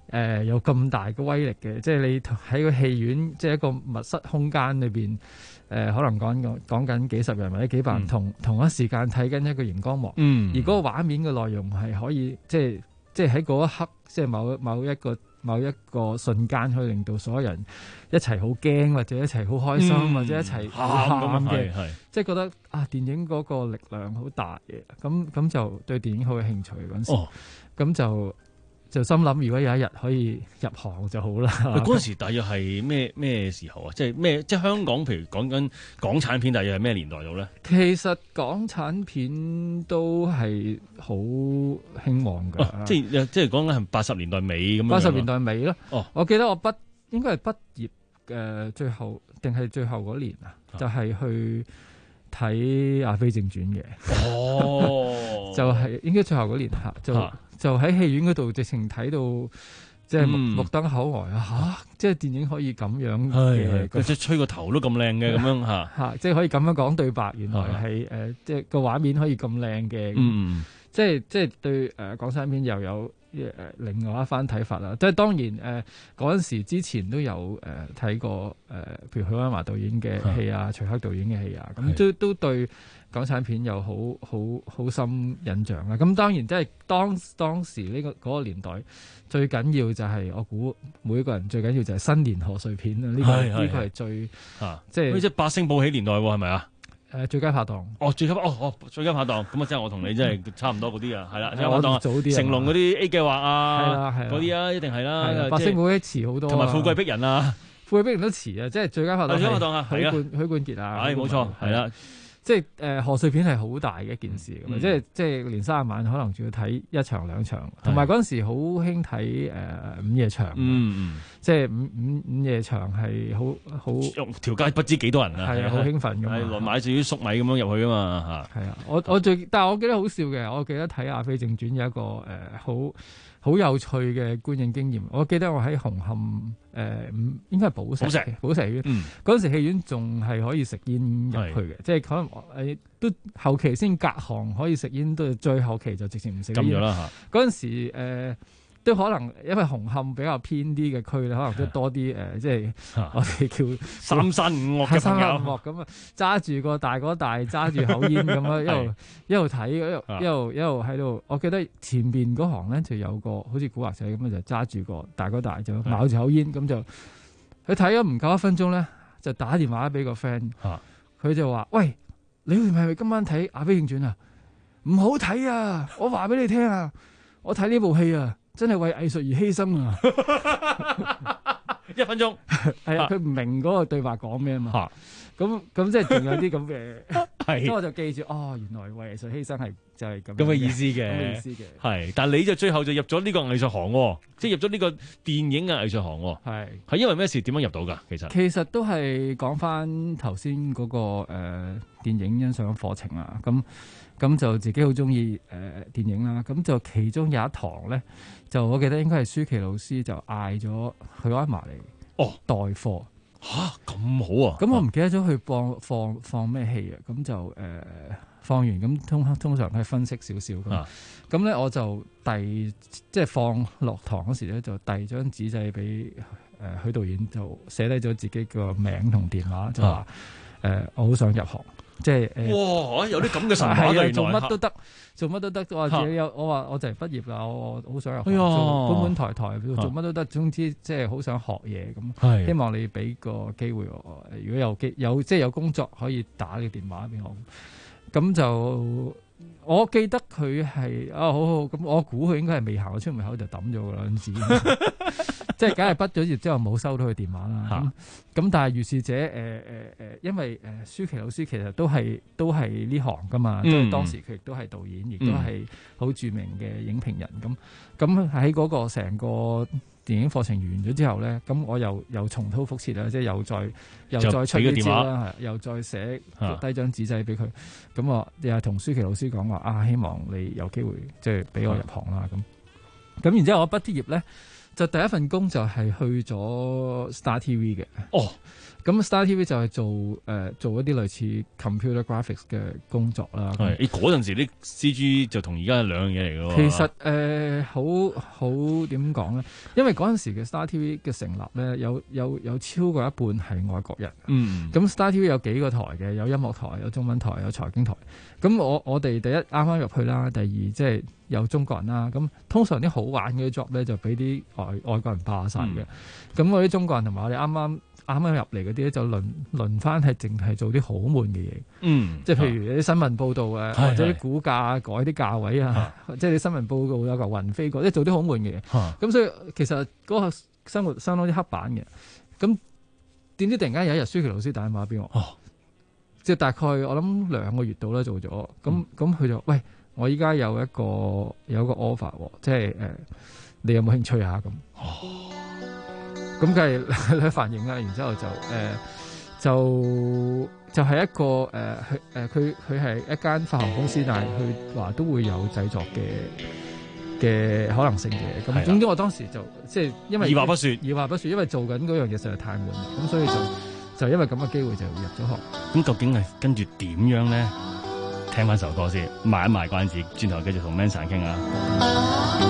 誒有咁大嘅威力嘅，即係你喺個戲院，即係一個密室空間裏邊，誒、呃、可能講講講緊幾十人或者幾百人同、嗯、同一時間睇緊一個熒光幕， 嗯、而嗰個畫面嘅內容係可以即係即係喺嗰一刻，即係某某一個某一個瞬間，可以令到所有人一齊好驚，或者一齊好開心，嗯、或者一齊喊嘅，即係覺得啊電影嗰個力量好大嘅，咁咁就對電影好有興趣嗰陣時，咁、哦、就。就心諗，如果有一日可以入行就好啦。 嗰陣時大約係咩咩時候啊？即係咩？即係香港，譬如講緊港產片，大約係咩年代到咧？ 其實港產片都係好興旺㗎、 哦，即係即係講緊係八十年代尾咁樣。 八十年代尾咯。 哦， 我記得我畢應該係畢業嘅最後，定係最後嗰年啊，就係、是、去睇《阿飛正傳》嘅。 哦， 就係應該最後嗰年嚇就。啊就喺戲院嗰度直情睇到，即係目目瞪口呆啊！嚇，即係電影可以咁樣嘅， 即係吹個頭都咁靚嘅咁樣嚇嚇，即係可以咁樣講對白，原來係誒，即係個畫面可以咁靚嘅，嗯，即係即係對誒港產片又有誒另外一番睇法啦。即係當然誒嗰陣時之前都有誒睇過誒，譬如許鞍華導演嘅戲啊，徐克導演嘅戲啊，咁都都對港產片有好好好深印象啦。咁當然即係當當時呢個嗰個年代最緊要就係我估每一個人最緊要就係新年賀歲片啊！呢個呢個係最啊，即係即係八星報喜年代喎，係咪啊？ 誒最佳拍檔哦，最佳哦哦最佳拍檔咁啊！即係我同你真係差唔多嗰啲啊，係啦，最佳拍檔早啲成龍嗰啲 A 計劃啊，嗰啲啊一定係啦。 八星報喜遲好多， 同埋富貴逼人啊， 富貴逼人都遲啊！即係最佳拍檔， 最佳拍檔啊， 許冠許冠傑啊， 係冇錯，係啦。 即係誒賀歲片係好大嘅一件事咁、嗯、即係即係年卅晚可能仲要睇一場兩場，同埋嗰陣時好興睇誒午夜場，嗯嗯，即係午午午夜場係好好條街不知幾多人啊， 係啊，好興奮㗎嘛， 係買住啲粟米咁樣入去㗎嘛嚇， 係啊，我我最但係我記得好笑嘅，我記得睇《阿飛正傳》有一個誒好好有趣嘅觀影經驗。我記得我喺紅磡誒唔應該係寶石寶石寶石醫院嗰陣時，戲院仲係可以食煙入去嘅，即係可能誒都後期先隔行可以食煙，都最後期就直情唔食煙。 禁咗啦嚇！ 嗰陣時誒。呃都可能因為紅磡比較偏啲嘅區咧，可能都多啲誒、呃，即係我哋叫三山五岳嘅朋友， 三山五岳咁啊，揸住個大哥大，揸住口煙咁啊，一路一路睇，一路一路一路喺度。我記得前邊嗰行咧就有個好似古惑仔咁啊，就揸住個大哥大，就咬住口煙咁就佢睇咗唔夠一分鐘咧，就打電話俾個 friend，佢就話：喂，你係咪今晚睇《阿飛正傳》啊？唔好睇啊！我話俾你聽啊，我睇呢部戲啊！真係為藝術而犧牲啊！ 一分鐘係啊，佢唔明嗰個對話講咩啊嘛。咁咁即係仲有啲咁嘅，咁我就記住哦，原來為藝術犧牲係就係咁咁嘅意思嘅， 咁嘅意思嘅。 係，但係你就最後就入咗呢個藝術行，即係入咗呢個電影嘅藝術行。 係係因為咩事？點樣入到㗎？其實其實都係講翻頭先嗰個誒、呃、電影欣賞課程啊。咁咁就自己好中意誒電影啦。咁就其中有一堂咧，就我記得應該係舒淇老師就嗌咗許鞍華嚟哦代課。 吓咁好啊！ 咁我唔記得咗佢放放放咩戲啊？咁就誒、呃、放完咁通通常係分析少少咁。咁咧、啊、我就遞即係放落堂嗰時咧，就遞張紙仔俾誒許導演，就寫低咗自己個名同電話，就話誒、呃、我好想入行。即係誒， 哇！有啲咁嘅神話嘅， 做乜都得，做乜都得。我話自己有，我話我就嚟畢業啦，我好想入行做本本台台，做乜都得。總之即係好想學嘢咁，希望你俾個機會我。如果有機有即係有工作，可以打呢個電話俾我。咁就我記得佢係啊，好好咁，我估佢應該係未行到出門口就抌咗噶啦陣時。即係梗係畢咗業之後冇收到佢電話啦。咁、啊、但係如是者誒誒誒，因為誒、呃、舒淇老師其實都係都係呢行噶嘛，即係、嗯、當時佢亦都係導演，亦都係好著名嘅影評人。咁咁喺嗰個成個電影課程完咗之後咧，咁我又又重蹈覆轍啦，即係又再又再出啲招啦，又再寫低張紙仔俾佢。咁、啊、我又係同舒淇老師講話啊，希望你有機會即係俾我入行啦。咁咁然之後我畢啲業咧。 就第一份工就係去咗 Star T V 嘅。 哦。 咁 Star T V 就係做誒、呃、做一啲類似 computer graphics 嘅工作啦。 係，你嗰陣時啲 C G 就同而家係兩樣嘢嚟嘅喎。 其實誒好好點講咧？因為嗰陣時嘅 Star T V 嘅成立咧，有有有超過一半係外國人。 嗯。 咁 Star T V 有幾個台嘅，有音樂台、有中文台、有財經台。咁我我哋第一啱啱入去啦，第二即係有中國人啦。咁通常啲好玩嘅 job 咧，就俾啲外外國人霸晒嘅。咁、嗯、我啲中國人同埋我哋啱啱。啱啱入嚟嗰啲咧就輪輪翻係淨係做啲好悶嘅嘢， 嗯， 即係譬如啲新聞報導啊，或者啲股價改啲價位啊，即係啲新聞報告有嚿雲飛過，即係做啲好悶嘅嘢。咁所以其實嗰個生活相當之刻板嘅。咁點知突然間有一日舒淇老師打電話俾我，哦、即係大概我諗兩個月到啦做咗，咁咁佢就喂，我依家有一個有一個 offer， 即係誒、呃，你有冇興趣啊？咁。哦咁梗係你反應啦，然之後就誒、呃、就就係、是、一個誒佢誒佢佢係一間發行公司，但係佢話都會有製作嘅嘅可能性嘅。咁總之我當時就即係因為二話不說， 二話不說，因為做緊嗰樣嘢實在太悶啦，咁所以就就因為咁嘅機會就入咗學。 咁究竟係跟住點樣咧？聽翻首歌先，賣一賣關子，轉頭繼續同 Manson 傾啊！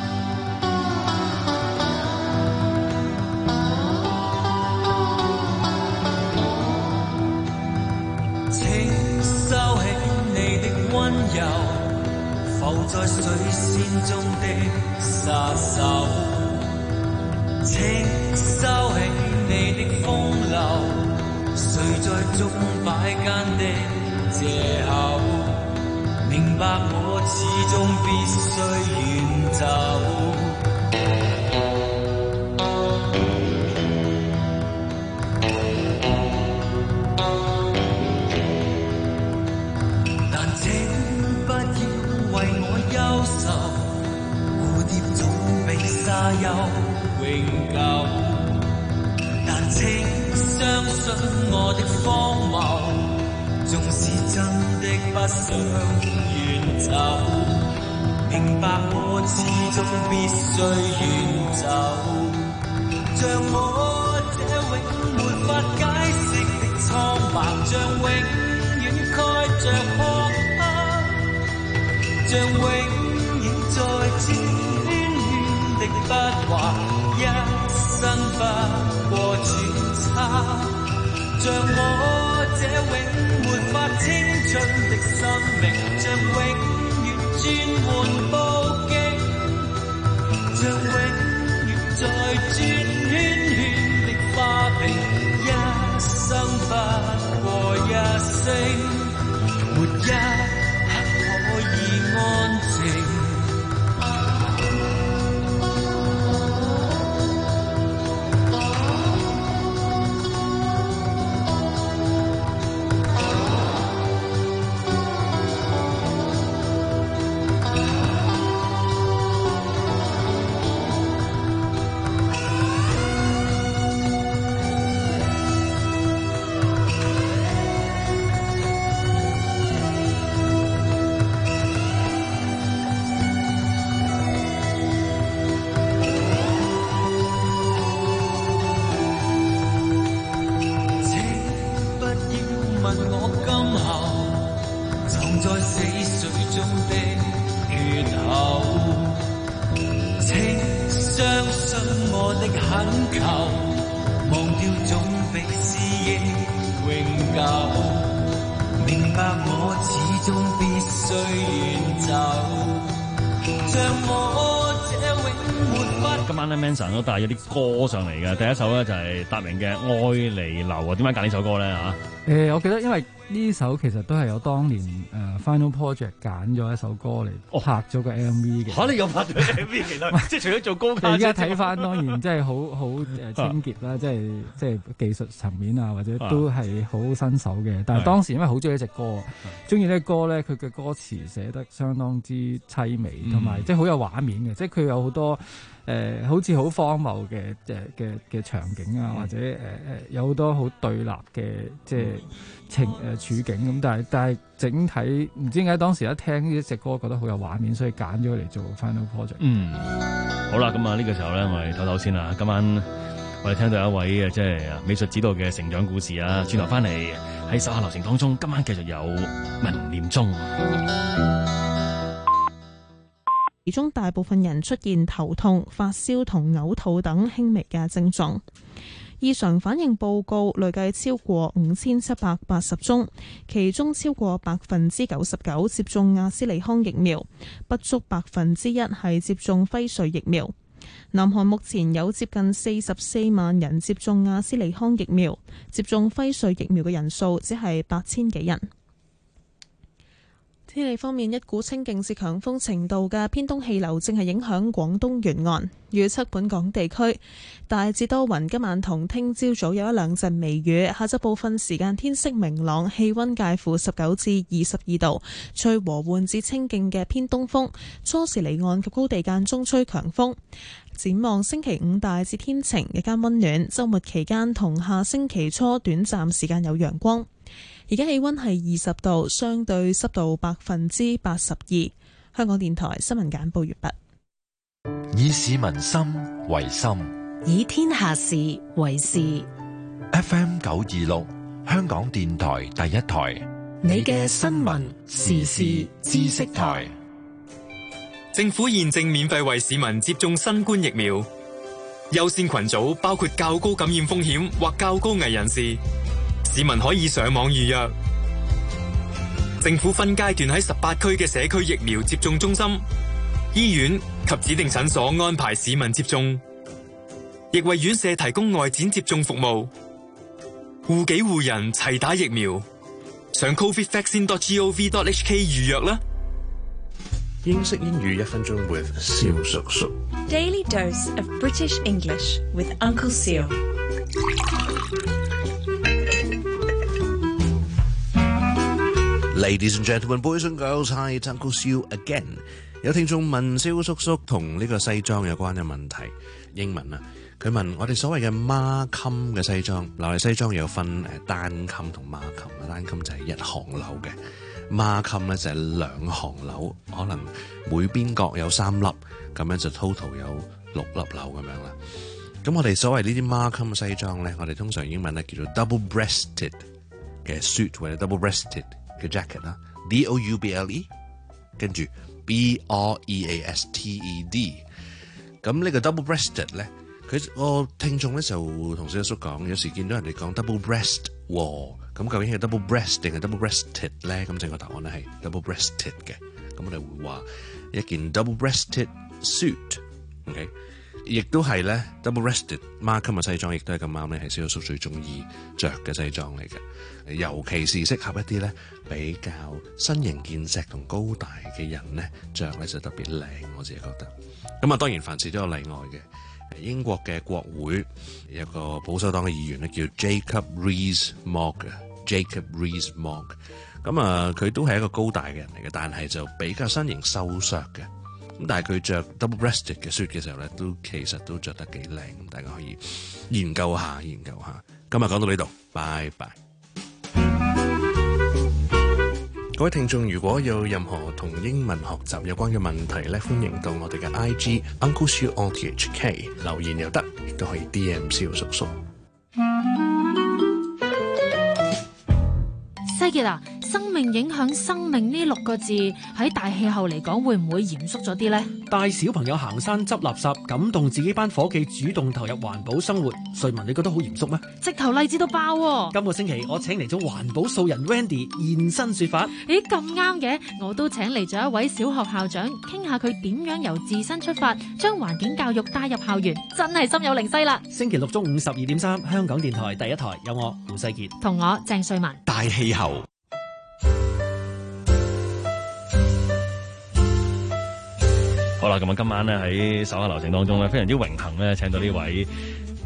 溫柔浮在水仙中的殺手，請收起你的風流，誰在鐘擺間的借口，明白我始終必須遠走。沙丘永久，但請相信我的荒謬，縱是真的不想遠走，明白我始終必須遠走，像我這永沒法解釋的蒼白，像永遠蓋着殼黑，像永遠在轉的不話，一生不過轉差，像我這永沒法青春的生命，像永遠轉換報警，像永遠在轉圈圈的花瓶，一生不過一聲，沒一刻可以安靜。 都帶咗啲歌上嚟嘅，第一首咧就係達明嘅《愛離流》啊，點解揀呢首歌咧嚇？ 誒、呃，我記得因為呢首其實都係我當年誒、呃、Final Project 揀咗一首歌嚟拍咗個 M V 嘅。嚇、哦，你又拍咗 M V 其實，即係除咗做高卡，而家睇翻當然即係好好誒清潔啦，即係即係技術層面啊，或者都係好新手嘅。但係當時因為好中意呢隻歌，中意呢隻歌咧，佢嘅歌詞寫得相當之凄美，同埋即係好有畫面嘅，即係佢有好多。誒、呃，好似好荒謬嘅誒嘅嘅場景啊，或者誒誒、呃、有好多好對立嘅即係情誒、呃、處境咁，但係但係整體唔知點解當時一聽呢隻歌覺得好有畫面，所以揀咗佢嚟做 Final Project。 嗯，好啦，咁啊呢個時候咧，我哋唞唞先啦。今晚我哋聽到一位即係美術指導嘅成長故事啊，轉頭翻嚟喺手下留情當中，今晚繼續有文念中。 其中大部分人出現頭痛、發燒同嘔吐等輕微嘅症狀。異常反應報告累計超過五千七百八十宗，其中超過百分之九十九接種阿斯利康疫苗，不足百分之一係接種輝瑞疫苗。南韓目前有接近四十四萬人接種阿斯利康疫苗，接種輝瑞疫苗嘅人數只係八千幾人。天氣方面，一股清勁至強風程度嘅偏東氣流正係影響廣東沿岸，預測本港地區大致多雲，今晚同聽朝早有一兩陣微雨，下晝部分時間天色明朗，氣溫介乎十九至二十二度，吹和緩至清勁嘅偏東風，初時離岸及高地間中吹強風。展望星期五大致天晴，日間溫暖，週末期間同下星期初短暫時間有陽光。而家氣溫係二十度，相對濕度百分之八十二。香港電台新聞簡報完畢。 以市民心為心， 以天下事為事。 F M 九二六，香港電台第一台， 你嘅新聞時事知識台。 政府現正免費為市民接種新冠疫苗，優先群組包括較高感染風險或較高危人士。市民可以上網預約，政府分階段喺十八區嘅社區疫苗接種中心、醫院及指定診所安排市民接種，亦為院舍提供外展接種服務。護己護人齊打疫苗，上 covid vaccine dot gov dot hk 預約啦。 英式英語一分鐘 with 蕭叔叔。 Daily dose of British English with Uncle Seal。 Ladies and gentlemen, boys and girls, hi, it's Uncle Siu again。有聽眾問蕭叔叔同呢個西裝有關嘅問題，英文啊，佢問我哋所謂嘅孖襟嘅西裝，嗱，我哋西裝有分誒單襟同孖襟啊，單襟就係一行樓嘅，孖襟咧就係兩行樓，可能每邊角有三粒，咁樣就 total 有六粒樓咁樣啦。咁我哋所謂呢啲孖襟嘅西裝咧，我哋通常英文咧叫做 double-breasted 嘅 suit 或者 double-breasted嘅 jacket 啦 ，D O U B L E， 跟住 B R E A S T E D。咁呢個 double breasted 咧，佢個聽眾咧就同小叔講，有時見到人哋講 double breast 喎，咁究竟係 double breast 定係 double breasted 咧？咁正確答案咧係 double breasted 嘅。咁我哋會話一件 double breasted suit，OK， 亦都係咧 double breasted 孖襟嘅西裝，亦都係咁啱咧，係小叔最中意着嘅西裝嚟嘅。尤其是適合一啲咧比較身形健碩同高大嘅人咧，着咧就特別靚，我自己覺得。咁啊，當然凡事都有例外嘅。英國嘅國會有個保守黨嘅議員咧，叫 Jacob Rees-Mogg，Jacob Rees-Mogg。咁啊，佢都係一個高大嘅人嚟嘅，但係就比較身形瘦削嘅。咁但係佢着 double-breasted 嘅 suit 嘅時候咧，都其實都着得幾靚，大家可以研究下研究下。今日講到呢度，拜拜。各位聽眾，如果有任何同英文學習有關嘅問題咧，歡迎到我哋嘅 I G Uncle Siu O T H K 留言又得，亦都可以 D M 蕭叔叔。 西傑啊，生命影響生命呢六個字喺大氣候嚟講，會唔會嚴肅咗啲呢？ 帶小朋友行山執垃圾，感動自己班伙計主動投入環保生活，瑞文你覺得好嚴肅咩？ 直頭勵志到爆喎！ 今個星期我請嚟咗環保素人 Wendy 現身說法。 咦，咁啱嘅，我都請嚟咗一位小學校長，傾下佢點樣由自身出發，將環境教育帶入校園，真係心有靈犀啦！ 星期六中午十二點三，香港電台第一台有我胡世傑同我鄭瑞文。 大氣候。 好啦，咁啊，今晚咧喺手下留情當中咧，非常之榮幸咧，請到呢位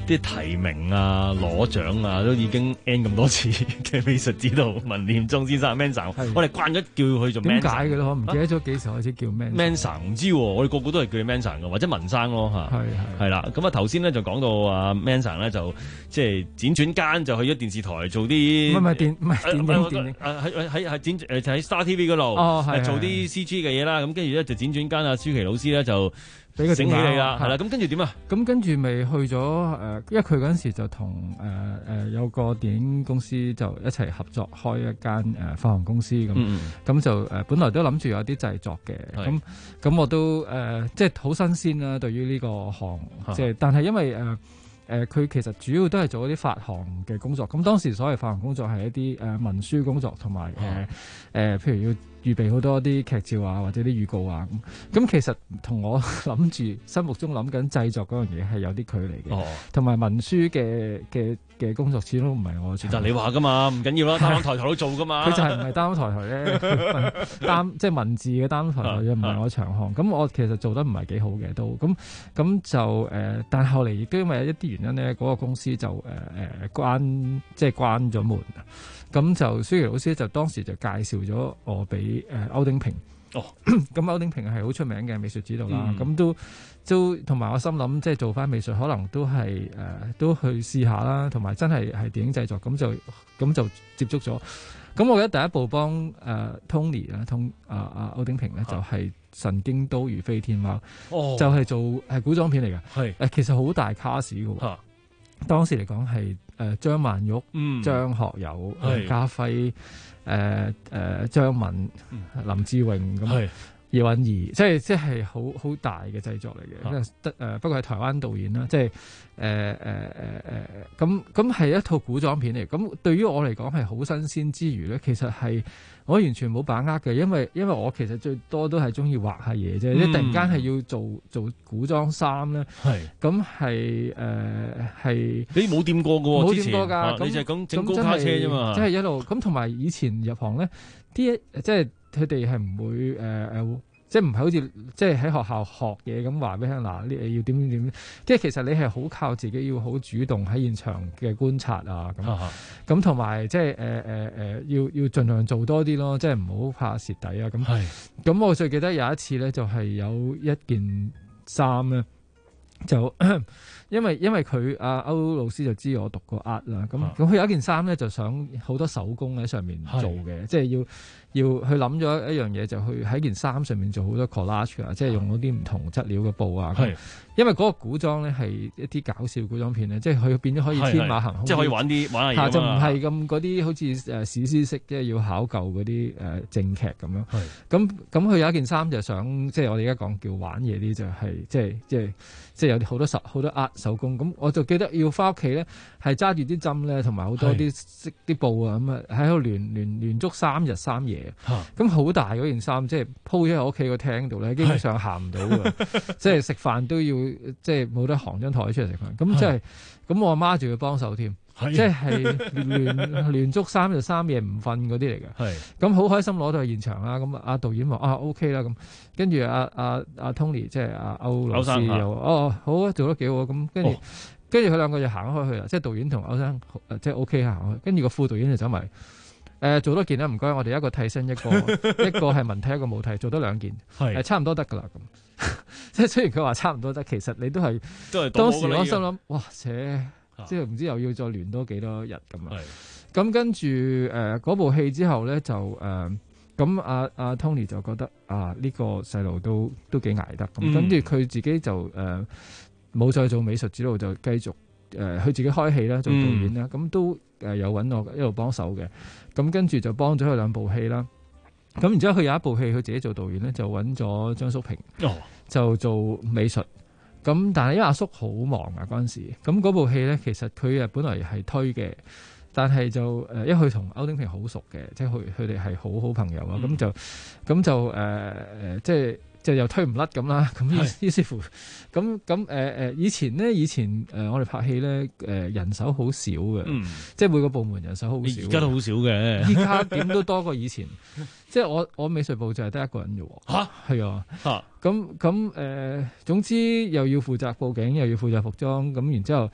啲提名啊、攞獎啊，都已經 N 咁多次嘅美術指導文念中先生 Manson，我哋慣咗叫佢做 Manson。 點解嘅咧？我唔記得咗幾時開始叫 Manson。 Manson 唔知喎，我哋個個都係叫佢 Manson 嘅，或者文生咯嚇。係係係啦。咁啊頭先咧就講到啊 Manson 咧就即係輾轉間就去咗電視台做啲。唔係唔係電唔係電影電影。誒喺喺喺剪誒喺 Star T V 嗰度。哦係。做啲 C G 嘅嘢啦，咁跟住咧就輾轉間啊舒淇老師咧就。俾佢醒起你啦，係啦，咁跟住點啊？咁跟住咪去咗誒，因為佢嗰陣時就同誒誒有個電影公司就一齊合作開一間誒發行公司咁，咁、嗯、就誒、呃、本來都諗住有啲製作嘅，咁咁我都誒、呃、即係好新鮮啦，對於呢個行，即係但係因為誒。呃誒佢、呃、其實主要都係做一啲發行嘅工作，咁當時所謂發行工作係一啲誒、呃、文書工作，同埋誒誒譬如要預備好多啲劇照啊，或者啲預告啊咁。咁其實同我諗住心目中諗緊製作嗰樣嘢係有啲距離嘅，同埋、哦、文書嘅嘅嘅工作始終唔係我選擇。但你話噶嘛，唔緊要啦，擔當抬頭都做噶嘛。佢就係唔係擔當抬頭咧，擔即係文字嘅擔當抬頭，又唔係我長項。咁我其實做得唔係幾好嘅都，咁咁就誒、呃，但係後嚟亦都因為一啲原因咧，嗰、那個公司就誒誒、呃、關即係關咗門。咁就舒淇老師就當時就介紹咗我俾誒歐丁平。哦，咁歐丁平係好出名嘅美術指導啦，咁、嗯、都都同埋我心諗，即係做翻美術，可能都係誒、呃、都去試下啦，同埋真係係電影製作，咁就咁就接觸咗。咁我記得第一部幫誒、呃、Tony 啦，通啊啊歐丁平咧，就係、是《神經刀與飛天貓》，哦，就係做係古裝片嚟嘅，係誒其實好大卡士嘅喎，當時嚟講係。誒張曼玉、嗯、張學友、梁家輝、誒誒張敏、嗯、林志穎咁，葉韻儀，即係即係好好大嘅製作嚟嘅，因為得誒不過係台灣導演啦，即係誒誒誒誒咁咁係一套古裝片嚟，咁對於我嚟講係好新鮮之餘咧，其實係我完全冇把握嘅，因為因為我其實最多都係中意畫下嘢啫，嗯、突然間係要做做古裝衫咧，係咁係誒係你冇掂過嘅喎，冇掂過㗎，啊、那你就係咁整高卡車啫嘛，即係一路咁同埋以前入行咧啲即係。佢哋係唔會誒誒、呃，即係唔係好似即係喺學校學嘢咁話俾你聽嗱，呢要點點點，即係其實你係好靠自己，要好主動喺現場嘅觀察啊咁，咁同埋即係誒誒誒，要要盡量做多啲咯，即係唔好怕蝕底啊咁。咁是我最記得有一次咧，就係、是、有一件衫咧，就因為因為佢阿歐老師就知我讀過 art 啦，咁咁佢有一件衫咧，就想好多手工喺上面做嘅，即係要。要去諗咗一樣嘢，就去喺件衫上面做好多 collage 啊，即係用嗰啲唔同質料嘅布啊。係，因為嗰個古裝咧係一啲搞笑古裝片咧，即係佢變咗可以天馬行空，即係可以玩啲玩下嘢啊。就唔係咁嗰啲好似誒史詩式，即係要考究嗰啲誒正劇咁樣。係，咁咁佢有一件衫就想，即係我哋而家講叫玩嘢啲，就係即係即係即係有啲好多手好多壓手工。咁我就記得要翻屋企咧，係揸住啲針咧，同埋好多啲色啲布啊，咁啊喺度連連連足三日三夜。咁好、啊、大嗰件衫，即係鋪咗喺屋企個廳度咧，基本上行唔到嘅，即係食飯都要，即係冇得行張台出嚟食飯。咁即係，咁我阿媽仲要幫手添，即係連連足三日三夜唔瞓嗰啲嚟嘅。係，咁好開心攞到去現場啦。咁阿導演話啊 OK 啦，咁跟住阿阿阿 Tony 即係阿歐老師又哦好啊，做得幾好啊。咁跟住跟住佢兩個就行開去啦，即係導演同歐生即係 OK 行開，跟住個副導演就走埋。誒、呃、做多件啦，唔該，我哋一個替身，一個一個係文替，一個武替，做多兩件，係、呃、差唔多得噶啦咁。即係雖然佢話差唔多得，其實你都係都係當時我心諗，哇，且即係唔知又要再聯多幾多日咁啊。咁跟住誒嗰部戲之後咧，就誒咁阿阿 Tony 就覺得啊呢、呢個細路都都幾捱得咁，嗯、跟住佢自己就誒冇、呃、再做美術指導，就繼續誒佢、呃、自己開戲啦，做導演啦，咁、嗯、都。誒有揾我一路幫手嘅，咁跟住就幫咗佢兩部戲啦。咁然之後佢有一部戲佢自己做導演咧，就揾咗張叔平，哦、就做美術。咁但係因為阿叔好忙啊嗰陣時，咁嗰部戲咧其實佢誒本來係推嘅，但係就誒因為佢同歐丁平好熟嘅，即係佢佢哋係好好朋友啊。咁、嗯、就咁就誒誒、呃、即係。就又推唔甩咁啦，咁於於是乎，咁咁誒誒，以前咧，以前誒、呃、我哋拍戲咧，誒、呃、人手好少嘅，嗯、即係每個部門人手好少，而家都好少嘅，依家點都多過以前。即係我我美術部就係得一個人啫喎，嚇係啊，嚇咁咁誒，總之又要負責佈景，又要負責服裝，咁然之後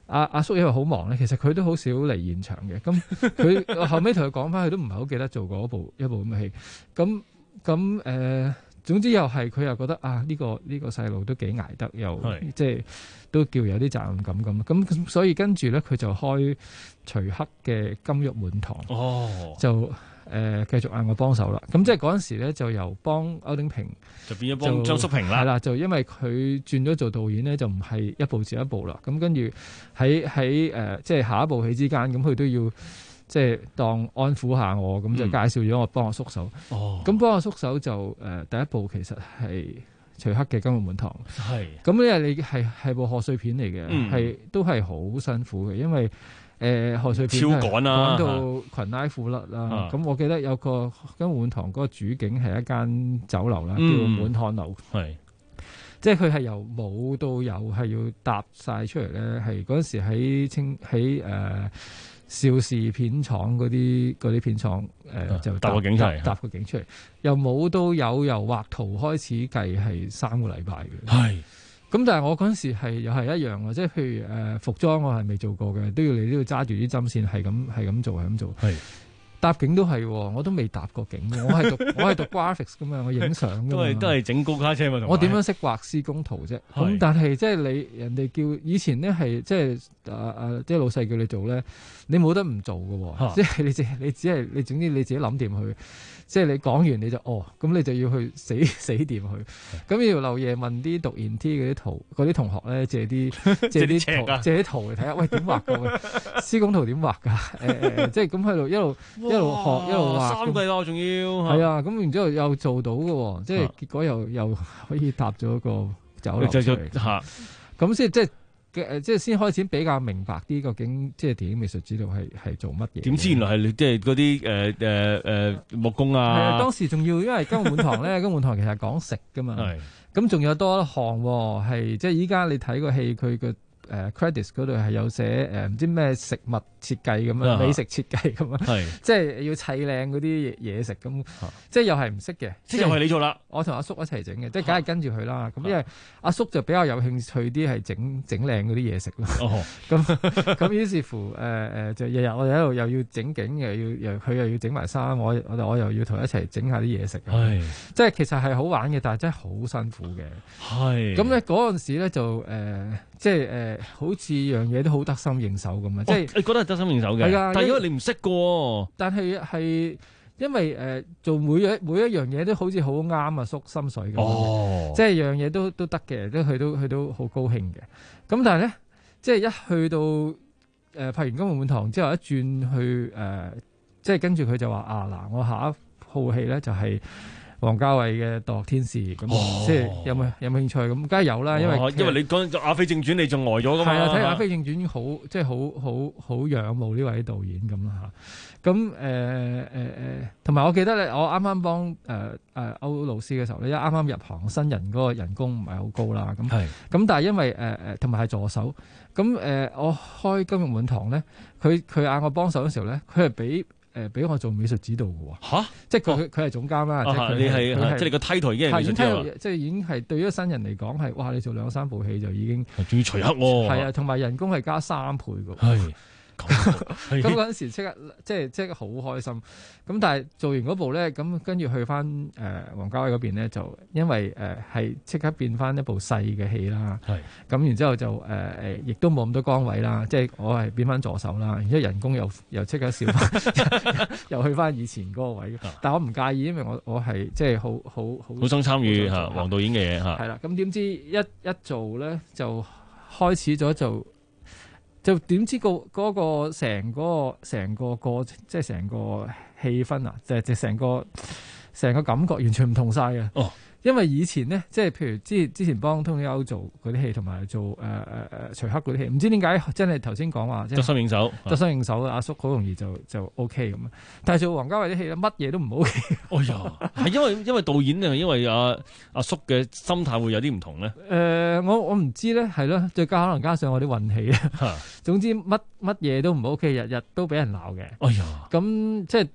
阿阿叔因為好忙咧，其實佢都好少嚟現場嘅。咁佢後尾同佢講翻，佢都唔係好記得做過一部一部咁嘅戲。咁咁誒，總之又係佢又覺得啊，呢、這個呢、這個細路都幾捱得，又即係都叫有啲責任感咁。咁所以跟住咧，佢就開徐克嘅金玉滿堂， 哦、 就。誒、呃、繼續嗌我幫手啦，咁即係嗰陣時咧就由幫歐丁平就變咗幫張叔平啦， 係啦，就因為佢轉咗做導演咧，就唔係一步接一步啦。咁跟住喺喺誒即係下一部戲之間，咁佢都要即係當安撫下我，咁就介紹咗我幫我叔手。哦、嗯，咁幫我叔手就誒、呃、第一部其實係徐克嘅《金玉滿堂》，係咁因為你係係部賀歲片嚟嘅，係、嗯、都係好辛苦嘅，因為。誒賀歲片超趕啦， 趕到裙拉褲甩啦。咁、啊、我記得有個金玉滿堂嗰個主景係一間酒樓啦，嗯、叫滿漢樓。係，即係佢係由冇到有，係要搭晒出嚟咧。係嗰陣時喺清喺誒邵氏片廠嗰啲嗰啲片廠誒、呃、就搭個景出嚟，搭個景出嚟。由冇到有，由畫圖開始計係三個禮拜嘅。係。咁但係我嗰陣時係又係一樣喎，即係譬如誒、呃、服裝我係未做過嘅，都要你都要揸住啲針線係咁係咁做係咁做。係搭景都係，我都未搭過景，我係讀我係讀 graphics 噶嘛，我影相㗎嘛。都係都係整高卡車嘛。我點樣識畫施工圖啫？咁但係即係你人哋叫以前咧係即係誒誒，即係老細叫你做咧，你冇得唔做㗎，即係你只你只係你總之你自己諗掂佢。即係你講完你就哦，咁你就要去死死掂佢。咁要漏夜問啲讀研 T 嗰啲圖嗰啲同學咧借啲借啲圖借啲圖嚟睇下，喂點畫㗎？施工圖點畫㗎？誒、呃、即係咁喺度一路一路學一路畫。三個咯，仲要係啊！咁然之後又做到嘅，即係結果又又可以搭咗個酒樓出嚟嚇。咁先即係。誒即係先開始比較明白啲究竟即係電影美術指導係係做乜嘢？點知原來係即係嗰啲誒誒誒木工啊！係啊，當時仲要因為金玉滿堂咧，金玉滿堂其實講食噶嘛。係。咁仲有多一項喎，係即係依家你睇個戲佢嘅誒 credits 嗰度係有寫誒唔知咩食物設計咁樣，美食設計咁樣。係。即係要砌靚嗰啲嘢食咁，即係又係唔識嘅。即係又係你做啦。我同阿叔一齊整嘅，即係梗係跟住佢啦。咁因為阿叔就比較有興趣啲係整整靚嗰啲嘢食咯。哦。咁咁於是乎誒誒、呃、就日日我哋喺度又要整景，又要又佢又要整埋衫，我我我又要同佢一齊整下啲嘢食。係。即係其實係好玩嘅，但係真係好辛苦嘅。係。咁咧嗰陣時咧就誒、呃、即係誒、呃、好似樣嘢都好得心應手咁啊！即係你覺得係得心應手嘅。係啊。但係因為你唔識嘅。但係係。因為誒、呃、做每一每一樣嘢都好似好啱阿叔心水咁、哦，即係樣嘢都都得嘅，都佢都佢都好高興嘅。咁但係咧，即係一去到誒、呃、拍完《金玉滿堂》之後，一轉去誒、呃，即係跟住佢就話啊嗱，我下一套戲咧就係、是。王家衛嘅《墮落天使》咁、哦，即係有冇有冇興趣咁？梗係有啦，因為因為你講《阿飛正傳》，你仲呆咗噶嘛？係啊，睇《阿飛正傳》已經好，即係好好好仰慕呢位導演咁啦嚇。咁誒誒誒，同、呃、埋、呃、我記得咧，我啱啱幫誒誒歐老師嘅時候咧，因為啱啱入行新人嗰個人工唔係好高啦。咁係咁，但係因為誒誒同埋係助手，咁誒、呃、我開《金玉滿堂》咧，佢佢嗌我幫手嘅時候咧，佢係俾。誒俾我做美術指導嘅喎，嚇！即係佢佢係總監啦，即係你係即係你個 title 已經係美術指導，即係已經係對於新人嚟講係哇！你做兩三部戲就已經仲要徐克喎，係啊，同埋人工係加三倍嘅，係咁嗰陣時即刻即係即刻好開心。咁但係做完嗰部咧，咁跟住去翻誒王家衛嗰邊咧，就因為誒係即刻變翻一部細嘅戲啦，係咁然之後就誒誒亦都冇咁多崗位啦，即係我係變翻助手啦，然之後人工又又即刻少翻，又去翻以前嗰個位。但係我唔介意，因為我我係即係好好好好想參與嚇黃導演嘅嘢嚇。係啦，咁點知一一做咧就開始咗就。就點知個嗰個成個成個個即係成個氣氛啊，即係即係成個成個感覺完全唔同晒嘅。哦，因為以前咧，即係譬如之之前幫通歐做嗰啲戲，同埋做誒誒誒徐克嗰啲戲，唔知點解真係頭先講話得心應手，得心應手，阿叔好容易就就 O K 咁。但係做王家衛啲戲咧，乜嘢都唔 O K。哎呀，係因為因為導演定係因為阿阿叔嘅心態會有啲唔同咧？誒、呃，我我唔知咧，係咯，再加可能加上我啲運氣啊。總之乜乜嘢都唔 O K，日日都俾人鬧嘅。哎呀，咁即係。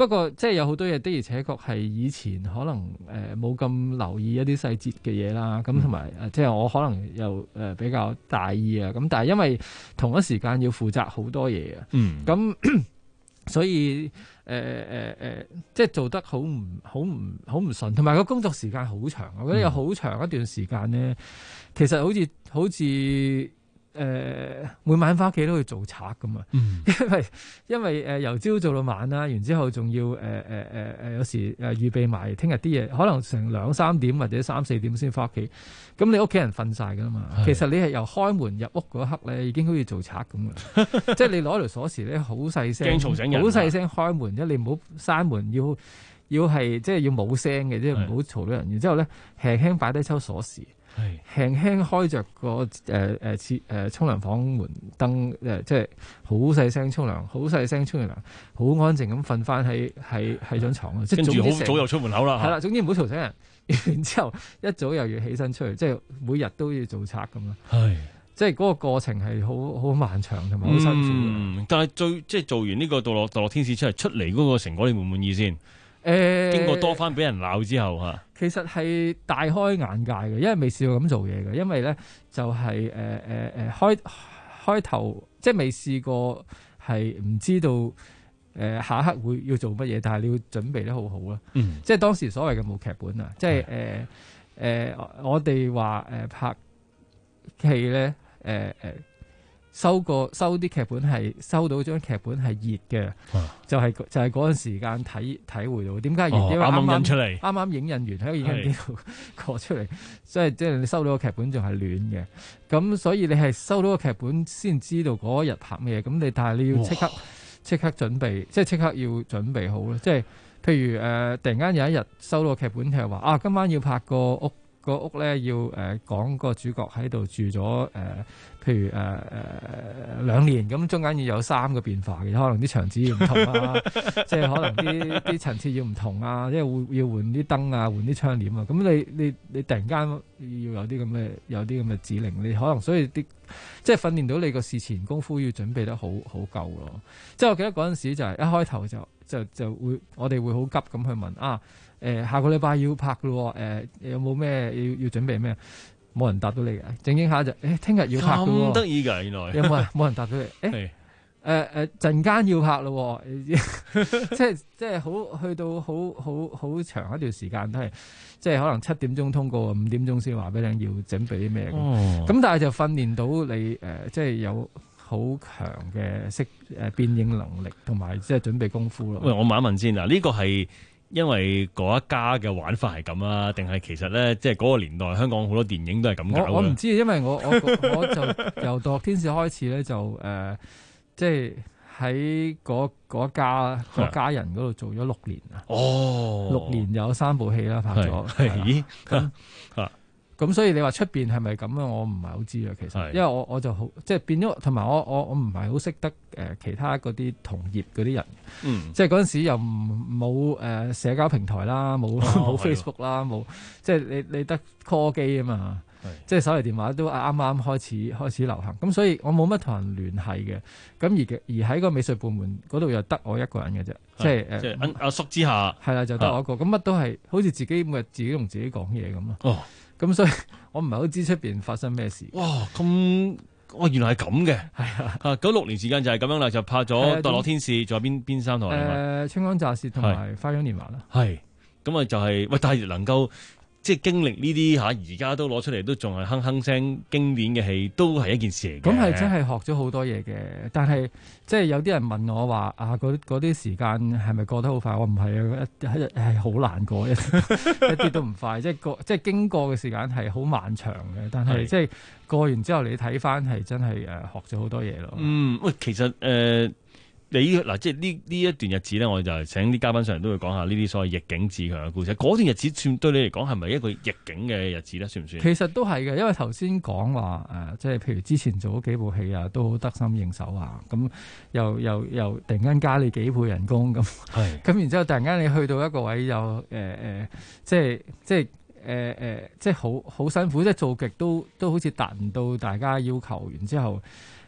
不過即係有好多嘢的而且確係以前可能誒冇咁留意一啲細節嘅嘢啦。咁同埋誒即係我可能又誒比較大意啊。咁但係因為同一時間要負責好多嘢啊。 嗯。 咁所以誒誒誒，即係做得好唔好唔好唔順，同埋個工作時間好長。我覺得有好長一段時間咧，嗯、其實好似好似。誒、呃、每晚翻屋企都去做賊咁啊， 嗯、 因為因為誒、呃、由朝做到晚啦，然之後仲要誒誒誒誒有時誒預備埋聽日啲嘢，可能成兩三點或者三四點先翻屋企。咁你屋企人瞓晒噶啦嘛，其實你係由開門入屋嗰一刻咧，已經好似做賊咁嘅，即係你攞條鎖匙咧，好細聲， 驚嘈醒人， 好細聲開門，即係你唔好閂門，要要係即係要冇聲嘅，即係唔好嘈到人。然之後咧，輕輕擺低抽鎖匙。輕輕開着個誒誒廁誒沖涼房門燈誒，即係好細聲沖涼，好細聲沖完涼，好安靜咁瞓翻喺喺喺張床啊！即係跟住好早又出門口啦， 係啦，總之唔好嘈醒人。然之後一早又要起身出去，即係每日都要做賊咁咯。 係， 即係嗰個過程係好好漫長同埋好辛苦。 嗯，但係最即係做完呢個墮落墮落天使出嚟出嚟嗰個成果，你滿唔滿意先？ 誒、呃， 經過多番俾人鬧之後嚇， 其實係大開眼界嘅，因為未試過咁做嘢嘅。因為咧就係誒誒誒開開頭，即係未試過係唔知道誒、呃、下一刻會要做乜嘢，但係你要準備得好好啦。 嗯， 即係當時所謂嘅冇劇本啊，即係誒誒我哋話誒拍戲咧誒誒。呃呃收過收啲劇本係收到張劇本係熱嘅，啊，就係、是、就係嗰陣時間體體會到點解熱，因為啱啱印出嚟，啱啱影印完喺個影印機度過出嚟，所以即係你收到個劇本仲係暖嘅，咁所以你係收到個劇本先知道嗰日拍咩，咁你但係你要即刻即刻準備，即係即刻要準備好咯，即係譬如誒、呃、突然間有一日收到個劇本係話啊今晚要拍個屋。個屋咧要誒、呃、講個主角喺度住咗誒、呃，譬如誒誒、呃、兩年，咁中間要有三個變化嘅，可能啲牆紙要唔同啊，即係可能啲啲層次要唔同啊，即係會要換啲燈啊，換啲窗簾啊，咁你你你突然間要有啲咁嘅有啲咁嘅指令，你可能所以啲即係訓練到你個事前功夫要準備得好好夠咯。即係我記得嗰陣時就係一開頭就就就會我哋會好急咁去問啊。誒、呃、下個禮拜要拍咯，誒、呃、有冇咩要要準備咩？冇人答到你嘅，整整下就誒聽日要拍嘅喎， 咁得意㗎原來。 有冇人冇人答到你？誒誒誒陣間要拍咯，即係即係好去到好好好長一段時間都係，即係可能七點鐘通告，五點鐘先話俾你要準備啲咩咁。咁、哦、但係就訓練到你誒、呃，即係有好強嘅識誒變應能力，同埋即係準備功夫咯。 喂，我問一問先嗱，呢、這個係。因為嗰一家嘅玩法係咁啊，定係其實咧，即係嗰個年代香港好多電影都係咁搞。 我我唔知，因為我我我就由墮落天使開始咧，就誒、呃，即係喺嗰嗰家嗰家人嗰度做咗六年啊。哦，六年有三部戲啦，拍咗。係咁啊。咁所以你話出邊係咪咁啊？我唔係好知啊，其實，因為我我就好即係變咗，同埋我我我唔係好識得誒其他嗰啲同業嗰啲人，嗯，即係嗰陣時又冇誒社交平台啦，冇冇 Facebook 啦，冇即係你你得 call 機啊嘛，即係手提電話都啱啱開始開始流行，咁所以我冇乜同人聯繫嘅，咁而而喺個美術部門嗰度又得我一個人嘅啫，即係誒，即係阿叔之下係啦，就得我一個，咁乜都係好似自己咪自己同自己講嘢咁咯。哦。咁所以我唔係好知出邊發生咩事。哇，咁哇原來係咁嘅。係啊，啊九六年時間就係咁樣啦，就拍咗《墮落天使》，仲有邊邊三台啊？誒、呃，《春光乍泄》同埋《花樣年華》啦。係，咁啊就係、是、喂，但係能夠即係經歷呢啲嚇，而家都攞出嚟都仲係哼哼聲經典嘅戲，都係一件事嚟嘅。咁係真係學咗好多嘢嘅，但係即係有啲人問我話啊，嗰啲時間係咪過得好快？我唔係啊，一日係好難過，一一啲都唔快。即係過即係經過嘅時間係好漫長嘅，但係即係過完之後你睇翻係真係誒學咗好多嘢咯。嗯，喂，其實誒。呃你嗱，即係呢呢一段日子咧，我就請啲嘉賓上嚟都會講下呢啲所謂逆境自強嘅故事。嗰段日子算對你嚟講係咪一個逆境嘅日子咧？算唔算？其實都係嘅，因為頭先講話誒，即係譬如之前做咗幾部戲啊，都好得心應手啊。咁又又又突然間加你幾倍人工咁，係咁然之後突然間你去到一個位又誒誒，即係即係誒誒，即係好好辛苦，即係做極都都好似達唔到大家要求，然之後。誒、